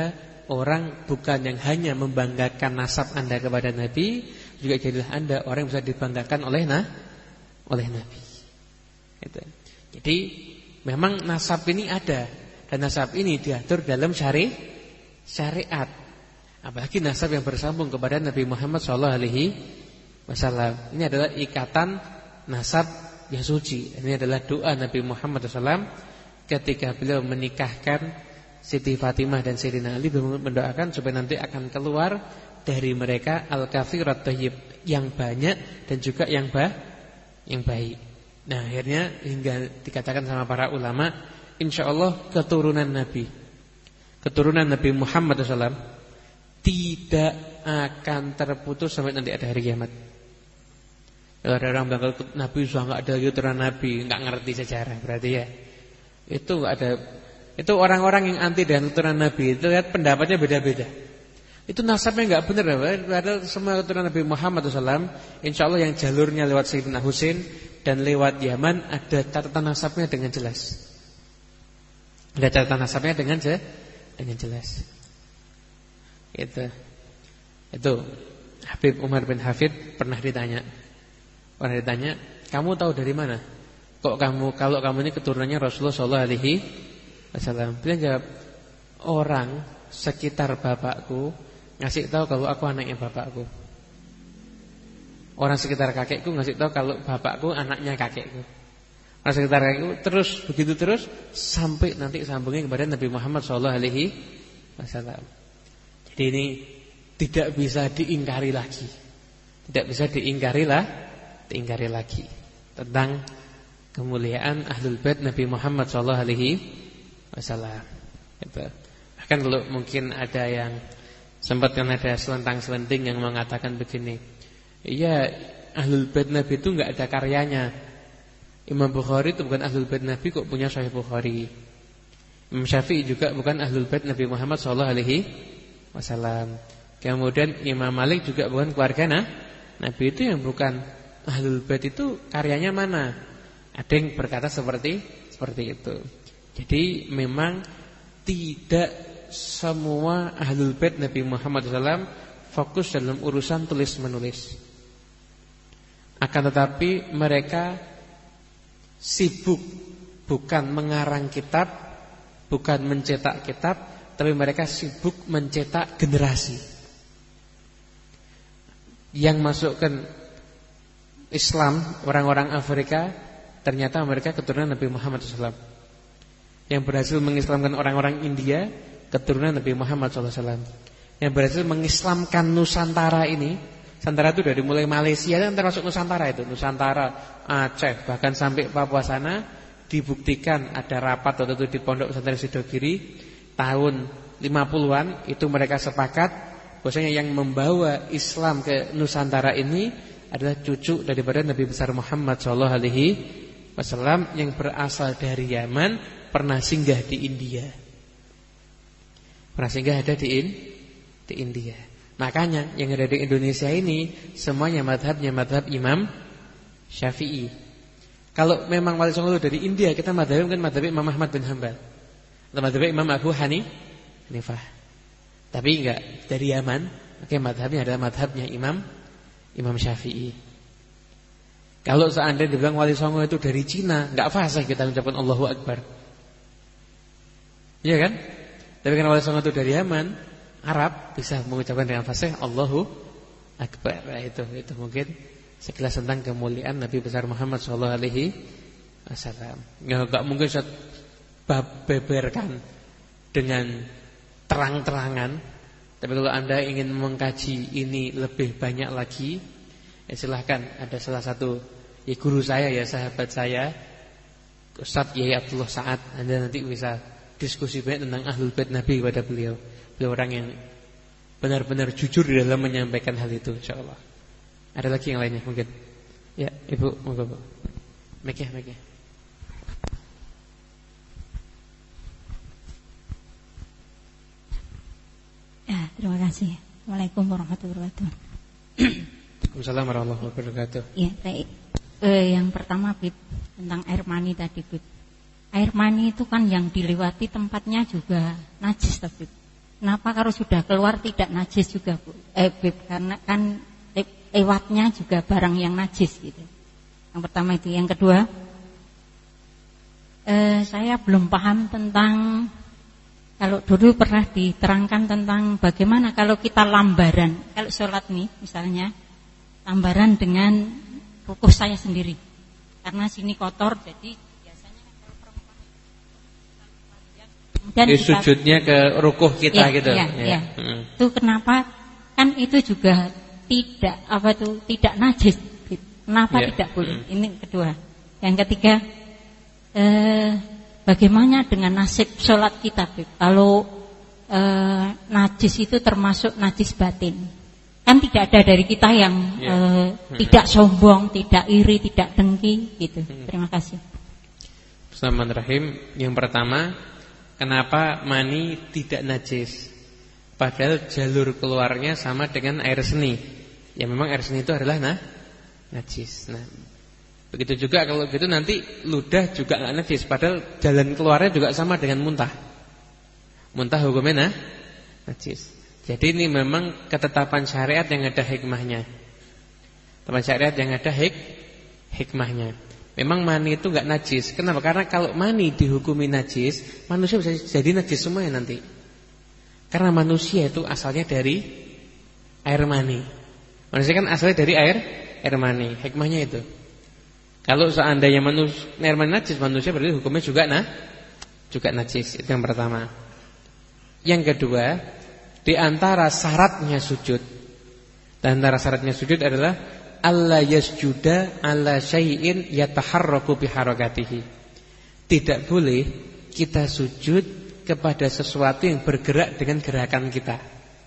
orang bukan yang hanya membanggakan nasab Anda kepada Nabi, juga jadilah Anda orang yang bisa dibanggakan oleh nah, oleh Nabi. Itu. Jadi memang nasab ini ada, dan nasab ini diatur dalam syari syariat. Apalagi nasab yang bersambung kepada Nabi Muhammad shallallahu alaihi wasallam. Ini adalah ikatan nasab yang suci. Ini adalah doa Nabi Muhammad shallallahu alaihi wasallam ketika beliau menikahkan Siti Fatimah dan Sayyidina Ali, beliau mendoakan supaya nanti akan keluar dari mereka al-kafirat thayyib, yang banyak dan juga yang bah, yang baik. Nah, akhirnya hingga dikatakan sama para ulama, insyaallah keturunan Nabi, keturunan Nabi Muhammad shallallahu alaihi wasallam tidak akan terputus sampai nanti ada hari kiamat. Kalau ada orang bilang Nabi sudah enggak ada keturunan Nabi, enggak ngerti sejarah berarti ya. Itu ada, itu orang-orang yang anti dengan keturunan Nabi itu lihat pendapatnya beda-beda. Itu nasabnya enggak benar, padahal semua keturunan Nabi Muhammad shallallahu alaihi wasallam insyaallah yang jalurnya lewat Sayyidina Husain dan lewat Yaman ada catatan nasabnya dengan jelas. Ada catatan nasabnya dengan je, dengan jelas. Itu. Itu Habib Umar bin Hafid pernah ditanya. Pernah ditanya, "Kamu tahu dari mana? Kok kamu kalau kamu ini keturunannya Rasulullah shallallahu alaihi wasallam?" Beliau jawab, "Orang sekitar bapakku ngasih tahu kalau aku anaknya bapakku. Orang sekitar kakekku ngasih tahu kalau bapakku anaknya kakekku. Orang sekitar kakekku terus begitu terus sampai nanti sambungnya kepada Nabi Muhammad shallallahu alaihi wasallam." Jadi ini tidak bisa diingkari lagi. Tidak bisa diingkari lah, diingkari lagi tentang kemuliaan Ahlul Bait Nabi Muhammad shallallahu alaihi wasallam. Bahkan kalau mungkin ada yang sempat kan ada selentang-selenting yang mengatakan begini, iya Ahlul Bait Nabi itu enggak ada karyanya. Imam Bukhari itu bukan Ahlul Bait Nabi kok punya Sahih Bukhari. Imam Syafi'i juga bukan Ahlul Bait Nabi Muhammad shallallahu alaihi wasallam. Kemudian Imam Malik juga bukan keluarga nah, Nabi. Itu yang bukan Ahlul Bait itu karyanya mana? Ada yang berkata seperti seperti itu. Jadi memang tidak semua Ahlul Bait Nabi Muhammad shallallahu alaihi wasallam fokus dalam urusan tulis menulis. Akan tetapi mereka sibuk bukan mengarang kitab, bukan mencetak kitab, tapi mereka sibuk mencetak generasi yang masukkan Islam. Orang-orang Afrika ternyata mereka keturunan Nabi Muhammad shallallahu alaihi wasallam. Yang berhasil mengislamkan orang-orang India keturunan Nabi Muhammad shallallahu alaihi wasallam. Yang berhasil mengislamkan Nusantara ini, Nusantara itu dari mulai Malaysia dan termasuk Nusantara itu, Nusantara, Aceh, bahkan sampai Papua sana, dibuktikan ada rapat waktu itu di Pondok Pesantren Sidogiri tahun lima puluhan itu mereka sepakat bahwasanya yang membawa Islam ke Nusantara ini adalah cucu daripada Nabi besar Muhammad shallallahu alaihi wasallam yang berasal dari Yaman, pernah singgah di India. Pernah singgah ada di in, di India. Makanya yang ada di Indonesia ini semuanya madhabnya madhab Imam Syafi'i. Kalau memang Wali Songo dari India, kita madhabnya kan madhab Imam Ahmad bin Hanbal atau madhab Imam Abu Hanifah. Tapi enggak dari Yaman, maka madhabnya adalah madhabnya Imam Imam Syafi'i. Kalau seandainya dibilang Wali Songo itu dari Cina, enggak fasih kita mengucapkan Allahu Akbar. Iya kan? Tapi kan Wali Songo itu dari Yaman, Arab, bisa mengucapkan dengan fasih Allahu Akbar. Nah, itu itu mungkin sekilas tentang kemuliaan Nabi besar Muhammad shallallahu alaihi wasallam. Enggak mungkin saya beberkan dengan terang-terangan. Tapi kalau Anda ingin mengkaji ini lebih banyak lagi, ya silahkan. Ada salah satu ya guru saya, ya sahabat saya, Ustaz Yai Abdullah Sa'ad. Anda nanti bisa diskusi banyak tentang Ahlul Bait Nabi kepada beliau. Beliau orang yang benar-benar jujur di dalam menyampaikan hal itu, insyaallah. Ada lagi yang lainnya mungkin? Ya, Ibu, monggo, Bu. Mekeh, mekeh. Ya, terima kasih. Assalamualaikum warahmatullahi wabarakatuh. Waalaikumsalam warahmatullahi wabarakatuh. Ya, baik. Eh, yang pertama, Bib, tentang air mani tadi, Bib. Air mani itu kan yang dilewati tempatnya juga najis, Bib. kenapa kalau sudah keluar tidak najis juga, Bu? Eh, Beb, karena kan lewatnya juga barang yang najis gitu. Yang pertama itu. Yang kedua, eh, saya belum paham tentang, kalau dulu pernah diterangkan tentang bagaimana kalau kita lambaran, kalau sholat nih misalnya lambaran dengan rukuh saya sendiri, karena sini kotor, jadi biasanya kalau perempuan dan kita, sujudnya ke rukuh kita ya, gitu. Ya, ya. Ya. Hmm. Itu kenapa? Kan itu juga tidak apa tuh tidak najis. Kenapa ya. Tidak boleh? Hmm. Ini kedua. Yang ketiga, eh, bagaimana dengan nasib sholat kita, Beb? Kalau eh, najis itu termasuk najis batin, kan tidak ada dari kita yang ya. eh, hmm. tidak sombong, tidak iri, tidak dengki, gitu. Hmm. Terima kasih. Bismillahirrahmanirrahim. Yang pertama, kenapa mani tidak najis? Padahal jalur keluarnya sama dengan air seni. Ya memang air seni itu adalah nah, najis. Nah, begitu juga kalau gitu nanti ludah juga nggak najis. Padahal jalan keluarnya juga sama dengan muntah. Muntah hukumnya nah, najis. Jadi ini memang ketetapan syariat yang ada hikmahnya. Ketetapan syariat yang ada hik, hikmahnya. Memang mani itu nggak najis. Kenapa? Karena kalau mani dihukumi najis, manusia bisa jadi najis semuanya nanti. Karena manusia itu asalnya dari air mani. Manusia kan asalnya dari air air mani. Hikmahnya itu. Kalau seandainya manusia air mani najis, manusia berarti hukumnya juga nah, juga najis. Itu yang pertama. Yang kedua, di antara syaratnya sujud, di antara syaratnya sujud adalah alla yasjuda ala syai'in yataharraku biharakatihi. Tidak boleh kita sujud kepada sesuatu yang bergerak dengan gerakan kita.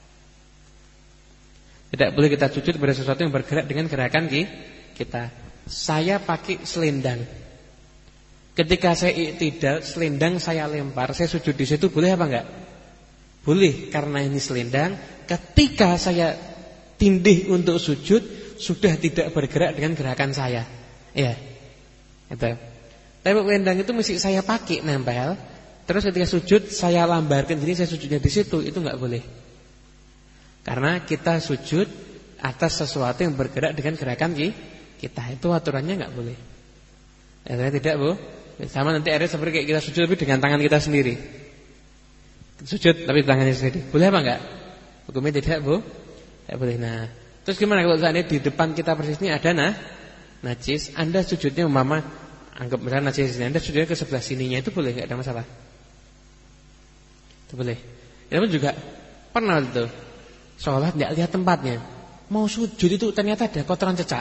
Tidak boleh kita sujud kepada sesuatu yang bergerak dengan gerakan kita. Saya pakai selendang. Ketika saya iktidal, selendang saya lempar, saya sujud di situ, boleh apa enggak? Boleh, karena ini selendang. Ketika saya tindih untuk sujud, sudah tidak bergerak dengan gerakan saya. Ya, itu. Tapi selendang itu mesti saya pakai nempel. Terus ketika sujud saya lambarkan, jadi saya sujudnya di situ, itu enggak boleh. Karena kita sujud atas sesuatu yang bergerak dengan gerakan kita, itu aturannya enggak boleh. Aturannya tidak, Bu. Sama nanti ada seperti kayak kita sujud tapi dengan tangan kita sendiri. Sujud tapi tangannya sendiri. Boleh apa enggak? Hukumnya tidak, Bu. Tidak boleh. Nah, terus gimana kalau seandainya di depan kita persis ini ada nah najis, Anda sujudnya umpama anggap misalnya najis ini, Anda sujudnya ke sebelah sininya, itu boleh, enggak ada masalah. Itu boleh. Ya pun juga pernah itu sholat tidak lihat tempatnya, mau sujud itu ternyata ada kotoran cecak.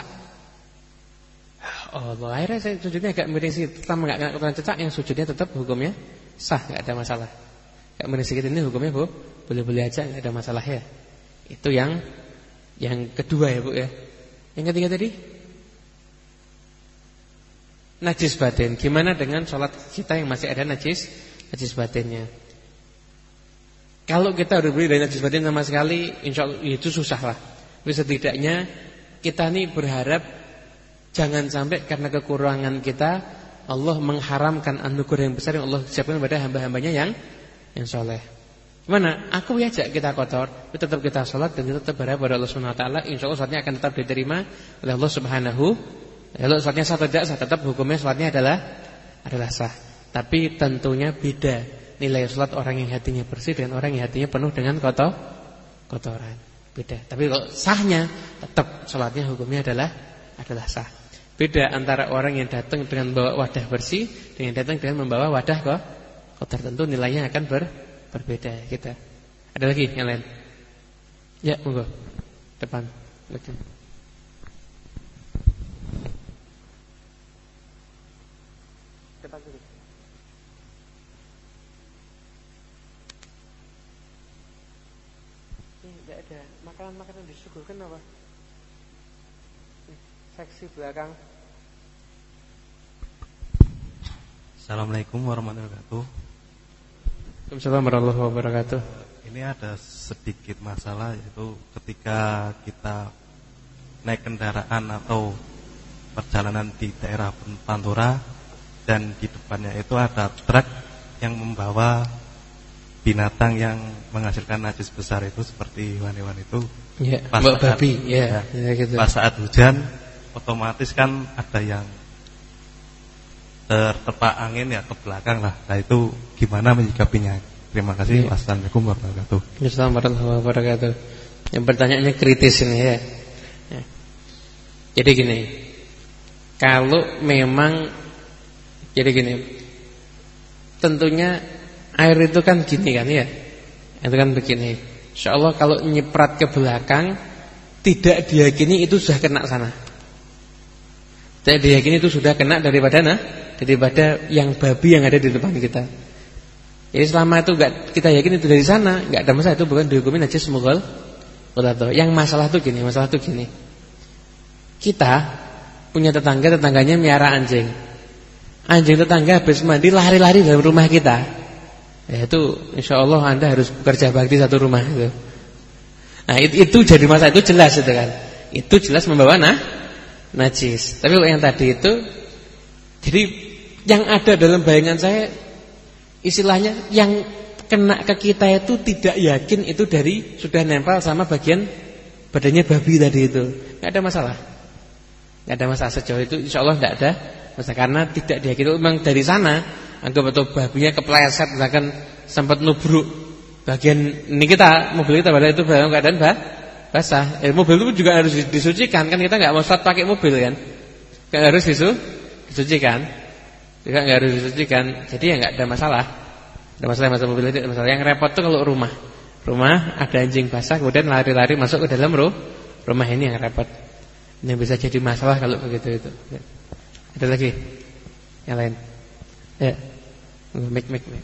Oh, akhirnya saya sujudnya agak miring sedikit. Pertama enggak kena kotoran cecak, yang sujudnya tetap hukumnya sah, enggak ada masalah. Agak miring sedikit ini hukumnya, Bu, boleh-boleh aja, enggak ada masalah ya. Itu yang yang kedua ya, Bu ya. Yang ketiga tadi najis batin. Gimana dengan sholat kita yang masih ada najis najis batinnya? Kalau kita udah beri dari najis batin sama sekali, insya Allah itu susah lah. Tapi setidaknya kita nih berharap jangan sampai karena kekurangan kita Allah mengharamkan anugerah yang besar yang Allah siapkan kepada hamba-hambanya yang yang soleh. Gimana? Aku ya ajak kita kotor, tapi tetap kita sholat dan kita tetap berharap pada Allah Subhanahu Wa Taala. Insya Allah sholatnya akan tetap diterima oleh Allah Subhanahu. Kalau sholatnya sah atau tidak sah, tetap hukumnya sholatnya adalah adalah sah. Tapi tentunya beda nilai sholat orang yang hatinya bersih dengan orang yang hatinya penuh dengan kotor kotoran. Beda. Tapi kalau sahnya tetap sholatnya hukumnya adalah adalah sah. Beda antara orang yang datang dengan membawa wadah bersih dengan datang dengan membawa wadah kok kotor, tentu nilainya akan ber, berbeda kita. Ada lagi yang lain? Ya, monggo. Depan. Depan. Depan dulu. Ini enggak ada makanan-makanan disuguhkan apa? Seksi belakang. Assalamualaikum warahmatullahi wabarakatuh. Waalaikumsalam warahmatullahi wabarakatuh. Ini ada sedikit masalah, yaitu ketika kita naik kendaraan atau perjalanan di daerah Pantura dan di depannya itu ada truk yang membawa binatang yang menghasilkan najis besar itu seperti hewan-hewan itu ya, pas saat, babi ya, ya, gitu. Pas saat hujan otomatis kan ada yang tertepak angin ya ke belakang lah. Nah itu gimana menyikapinya? Terima kasih. Ya. Wassalamualaikum warahmatullahi wabarakatuh. Assalamualaikum warahmatullahi wabarakatuh. Yang pertanyaannya kritis ini ya. ya. Jadi gini, kalau memang jadi gini, tentunya air itu kan gini kan ya. Itu kan begini. Insyaallah kalau nyiprat ke belakang tidak diyakini itu sudah kena sana. Tidak diyakini itu sudah kena daripada nah, daripada yang babi yang ada di depan kita. Jadi selama itu enggak kita yakin itu dari sana, enggak ada masalah, itu bukan dihukumi najis mughal. Yang masalah itu gini, masalah itu gini. Kita punya tetangga, tetangganya miara anjing. Anjing tetangga habis mandi lari-lari dalam rumah kita. Ya itu insyaallah Anda harus bekerja bakti satu rumah itu. Nah itu, itu jadi masalah, itu jelas itu kan. Itu jelas membawa nah, najis. Tapi yang tadi itu, jadi yang ada dalam bayangan saya, istilahnya yang kena ke kita itu tidak yakin itu dari sudah nempel sama bagian badannya babi tadi itu. Enggak ada masalah. Enggak ada masalah sejauh itu insyaallah enggak ada masalah karena tidak diyakini memang dari sana. Anggap betul babinya kepleset misalkan sempat nubruk bagian ini kita, mobil kita pada itu dalam keadaan bah, basah. Eh, mobil itu juga harus disucikan kan, kita enggak mau sholat pakai mobil kan. Enggak harus disu, disucikan. Juga enggak harus disucikan. Jadi ya enggak ada masalah. Ada masalah masalah mobil itu, masalah yang repot tuh kalau rumah. Rumah ada anjing basah kemudian lari-lari masuk ke dalam ruh, rumah ini yang repot. Ini bisa jadi masalah kalau begitu itu. Ya. Ada lagi yang lain? Ya. Mik mik mik.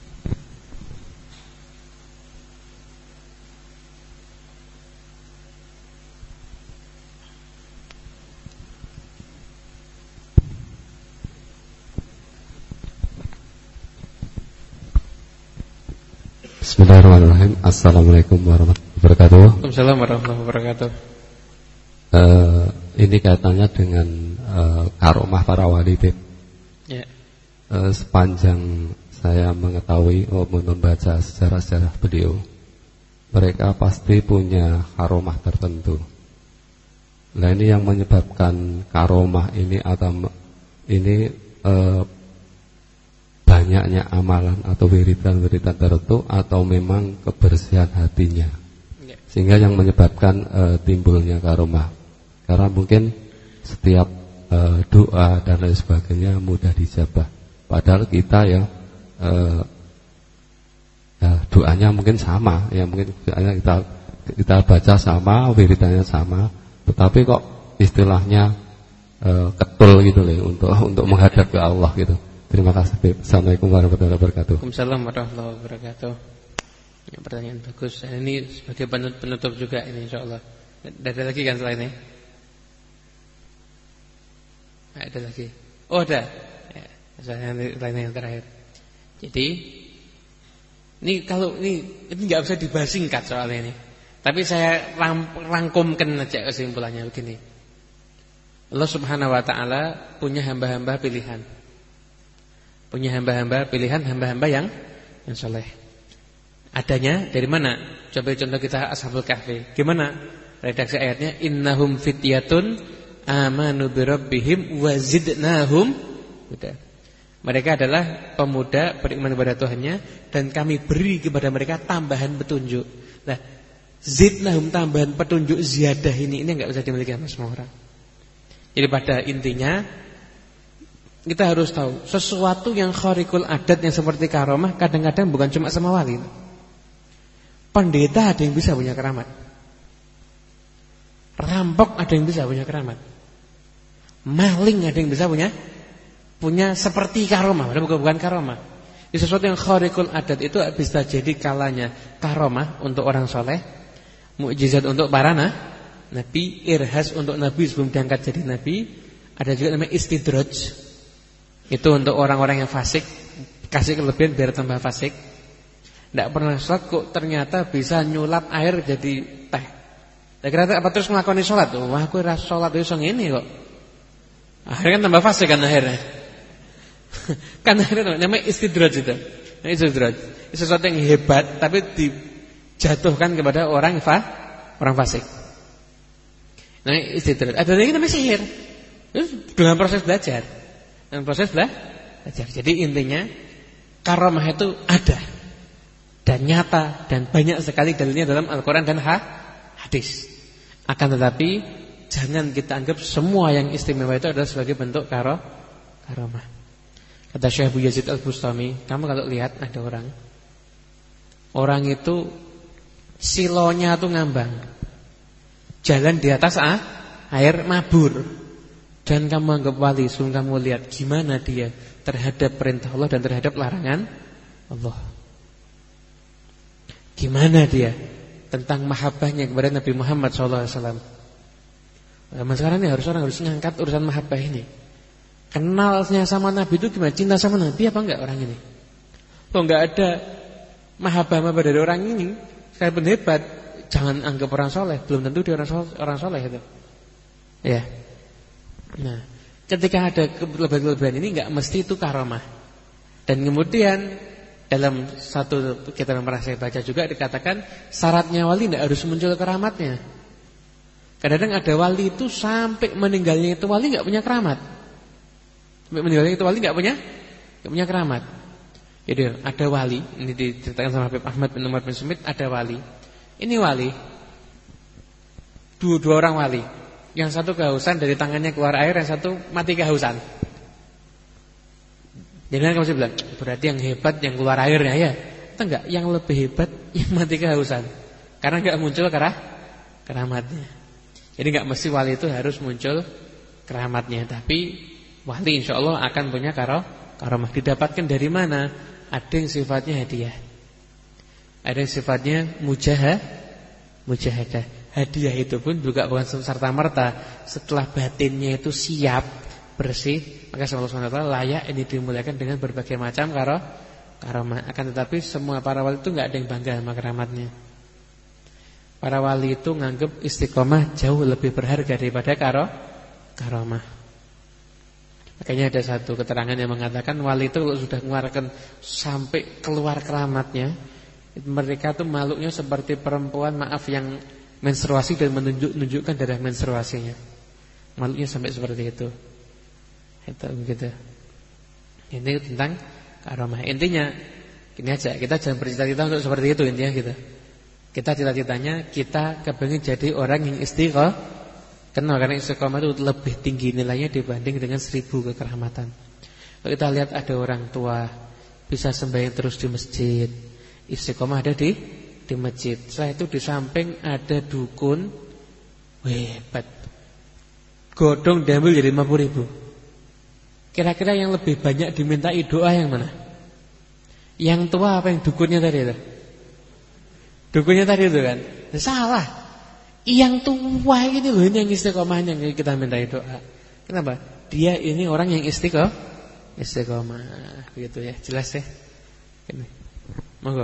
Bismillahirrahmanirrahim. Assalamualaikum warahmatullahi wabarakatuh. Waalaikumsalam warahmatullahi wabarakatuh. Uh, ini kaitannya dengan uh, karomah para wali. Ya. Uh, sepanjang saya mengetahui maupun membaca sejarah-sejarah beliau, mereka pasti punya karomah tertentu. Nah ini yang menyebabkan karomah ini atau ini uh, banyaknya amalan atau wiridan-wiridan tertentu atau memang kebersihan hatinya, sehingga yang menyebabkan uh, timbulnya karomah. Karena mungkin setiap uh, doa dan lain sebagainya mudah dijabah. Padahal kita ya, uh, ya doanya mungkin sama, ya mungkin doanya kita kita baca sama, wiridannya sama, tetapi kok istilahnya uh, ketul gitu loh untuk untuk menghadap ke Allah gitu. Terima kasih. Assalamualaikum warahmatullahi wabarakatuh. Waalaikumsalam warahmatullahi wabarakatuh. Ya, pertanyaan bagus. Ini sebagai penutup juga ini insyaallah. Ada lagi kan selainnya? Ada lagi. Oh ada. Ya, saya lainnya yang terakhir. Jadi ini kalau ini ini nggak bisa dibahas singkat soalnya ini. Tapi saya rangkumkan aja kesimpulannya begini. Allah Subhanahu wa taala punya hamba-hamba pilihan. Punya hamba-hamba pilihan, hamba-hamba yang yang saleh. Adanya dari mana? Coba contoh kita Ashabul Kahfi. Gimana redaksi ayatnya? Innahum fityatun amanu birabbihim wazidnahum huda. Mereka adalah pemuda beriman kepada Tuhannya dan kami beri kepada mereka tambahan petunjuk. Nah, zidnahum tambahan petunjuk ziyadah ini ini enggak bisa dimiliki sama semua orang. Jadi pada intinya kita harus tahu sesuatu yang khariqul adat yang seperti karomah kadang-kadang bukan cuma sama wali. Pendeta ada yang bisa punya keramat. Rampok ada yang bisa punya keramat. Maling ada yang bisa punya punya seperti karomah, bukan bukan karomah. Ini sesuatu yang khariqul adat itu bisa jadi kalanya karomah untuk orang soleh, mukjizat untuk para nah, nabi, irhas untuk nabi sebelum diangkat jadi nabi. Ada juga namanya istidraj. Itu untuk orang-orang yang fasik, kasih kelebihan biar tambah fasik. Tidak pernah sholat kok ternyata bisa nyulap air jadi teh. Kira-kira apa terus ngelakoni sholat? Wah aku rasa sholat itu ini kok. Akhirnya kan tambah fasik kan akhirnya. Kan akhirnya namanya istidraj itu. Nah, istidraj. Sesuatu yang hebat tapi dijatuhkan kepada orang fa, orang fasik. Nah, istidraj. Ada lagi namanya sihir. Itu dalam proses belajar. Dalam proses belajar. Jadi intinya karamah itu ada dan nyata dan banyak sekali dalilnya dalam Al-Qur'an dan hadis. Akan tetapi jangan kita anggap semua yang istimewa itu adalah sebagai bentuk karo karamah. Kata Syekh Abu Yazid Al-Bustami, kamu kalau lihat ada orang, orang itu silonya tuh ngambang, jalan di atas ah, air mabur, dan kamu anggap wali. Sebelum kamu lihat gimana dia terhadap perintah Allah dan terhadap larangan Allah, gimana dia tentang mahabbahnya kepada Nabi Muhammad shallallahu alaihi wasallam. Nah, sekarang ini harus orang harus ngangkat urusan mahabbah ini. Kenalnya sama Nabi itu gimana? Cinta sama Nabi apa enggak orang ini? Kalau enggak ada mahabbah-mahabbah dari orang ini, sekalipun hebat, jangan anggap orang soleh. Belum tentu dia orang soleh, orang soleh itu. Ya. Nah, ketika ada kelebihan-kelebihan ini enggak mesti itu karamah. Dan kemudian dalam satu kitab yang pernah saya baca juga dikatakan syaratnya wali enggak harus muncul keramatnya. Kadang-kadang ada wali itu sampai meninggalnya itu wali enggak punya keramat. Sampai meninggalnya itu wali enggak punya enggak punya keramat. Jadi ada wali, ini diceritakan sama Habib Ahmad bin Umar bin Sumit, ada wali. Ini wali. Dua, dua orang wali. Yang satu kehausan dari tangannya keluar air, yang satu mati kehausan. Jadi kan kamu bilang, berarti yang hebat yang keluar airnya ya. Itu enggak, yang lebih hebat yang mati kehausan. Karena enggak muncul kerah keramatnya. Jadi enggak mesti wali itu harus muncul keramatnya, tapi wali insya Allah akan punya karo karamah. Didapatkan dari mana? Ada yang sifatnya hadiah, ada yang sifatnya mujahah, mujahadah. Hadiah itu pun juga bukan serta merta. Setelah batinnya itu siap, bersih, maka Allah subhanahu wa taala layak ini dimuliakan dengan berbagai macam karo karamah. Akan tetapi semua para wali itu enggak ada yang bangga sama keramatnya. Para wali itu nganggap istiqomah jauh lebih berharga daripada karo karamah. Makanya ada satu keterangan yang mengatakan wali itu kalau sudah mengeluarkan sampai keluar keramatnya, mereka tuh makhluknya seperti perempuan maaf yang menstruasi dan menunjuk-nunjukkan darah menstruasinya. Makhluknya sampai seperti itu. Itu begitu. Ini tentang karamah. Intinya gini aja, kita jangan bercita-cita untuk seperti itu intinya kita. Kita cita-citanya kita kepengin jadi orang yang istiqomah. Kenapa? Karena istiqomah itu lebih tinggi nilainya dibanding dengan seribu kekeramatan. Kalau kita lihat ada orang tua bisa sembahyang terus di masjid, istiqomah ada di di masjid. Setelah itu di samping ada dukun, hebat, godong diambil jadi lima puluh ribu. Kira-kira yang lebih banyak dimintai doa yang mana? Yang tua apa yang dukunnya tadi itu? Dukunnya tadi itu kan? Salah. Yang tua ini loh, ini yang istiqomah yang kita minta doa. Kenapa? Dia ini orang yang istiqomah, istiqomah, begitu ya, jelas ya. Ini, monggo.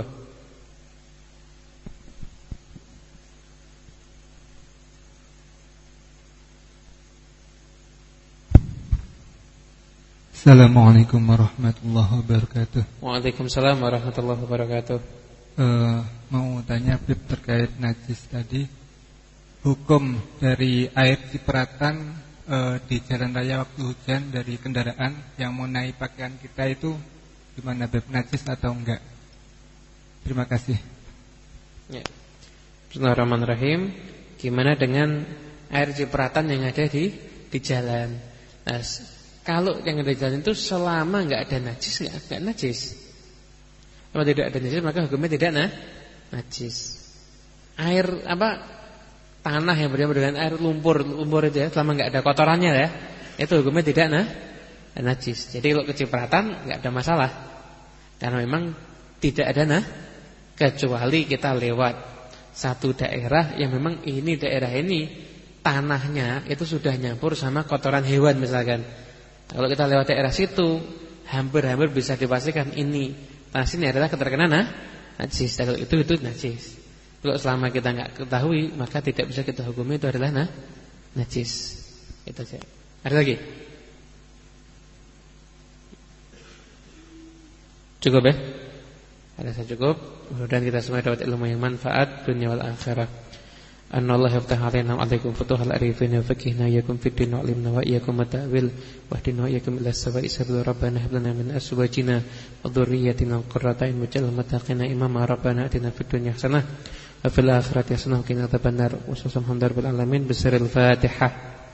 Assalamualaikum warahmatullahi wabarakatuh. Waalaikumsalam warahmatullahi wabarakatuh. Uh, mau tanya Bib terkait najis tadi. Hukum dari air cipratan e, di jalan raya waktu hujan dari kendaraan yang mau naik pakaian kita itu gimana, Beb, najis atau enggak? Terima kasih. Ya. Bismillahirrahmanirrahim. Gimana dengan air cipratan yang ada di di jalan? Nah, kalau yang ada di jalan itu selama enggak ada najis, enggak, enggak najis. Kalau tidak ada najis maka hukumnya tidak nah, najis. Air apa? Tanah yang bercampur dengan air lumpur, lumpur itu ya, selama enggak ada kotorannya ya, itu hukumnya tidak nah, najis. Jadi kalau kecipratan enggak ada masalah. Karena memang tidak ada nah, kecuali kita lewat satu daerah yang memang ini daerah ini tanahnya itu sudah nyampur sama kotoran hewan misalkan. Kalau kita lewat daerah situ, hampir-hampir bisa dipastikan ini tanah sini adalah keterkena nah, najis. Kalau itu itu najis. Kalau selama kita enggak ketahui, maka tidak bisa kita hukumi itu adalah nah, najis. Itu saja. Ada lagi? Cukup ya? Ada saya cukup. Mudah-mudahan kita semua dapat ilmu yang manfaat dunia wal akhirah. Anallahu yaftah alaina wa alaikum futuhal arifin wa faqihna yakum fid din wa alimna wa iyyakum ta'wil wa hdina wa iyyakum ila sawa'i sabil rabbana hab lana min azwajina wa dhurriyyatina qurrata a'yun waj'alna muttaqina imama rabbana atina fid dunya hasanah wa fil akhirati hasanah wa qina adzabannar. Wa sallallahu alamin bisiril Fatihah.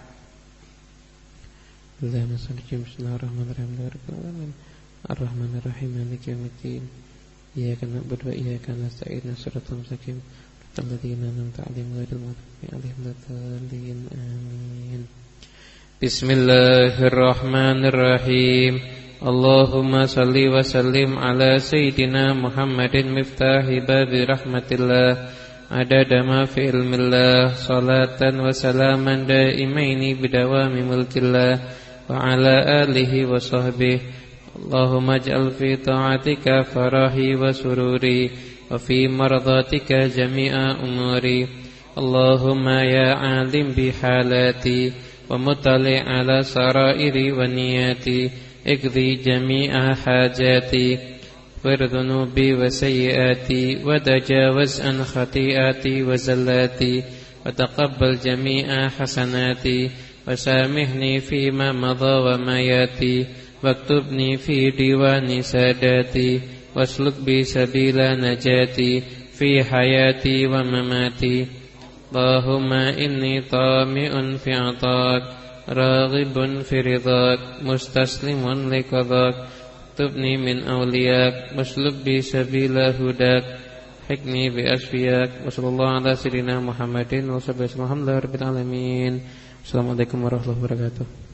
Bismillahirrahmanirrahim. Ar-Rahmanir-Rahim. Maliki yaumiddin. Iyyaka na'budu wa iyyaka nasta'in. Shiratal mustaqim. Alladzina an'amta 'alaihim ghairil maghdubi 'alaihim waladdallin. Amin. Bismillahirrahmanirrahim. Allahumma salli wa sallim ala sayyidina Muhammadin miftahi babi rahmatillah adada ma fi ilmillah salatan wa salaman daimaini bidawami mulkillah wa ala alihi wa sahbihi. Allahumma ij'al fi ta'atika farahi wa sururi wa fi maradatika jami'a umuri. Allahumma ya alim bi halati wa mutali ala sarairi wa niyati ikdi jami'a hajati wirdunubi wa sayyiati wa tajawaz an khati'ati wa zallati wa taqabbal jami'a hasanati wa samihni fima madha wa ma yati waktubni fi diwani sadati wasluk bi sabila najati fi hayati wa mamati. Allahumma inni tami'un fi atak raghibun fi ridak mustaslimun li qadak tubni min awliyak wasluk bi sabila hudak hikni bi asfiyak. Wa sallallahu ala sayyidina Muhammadin wa sallallahu alaihi wa sallam. Alhamdulillahi rabbil alamin. Assalamualaikum warahmatullahi wabarakatuh.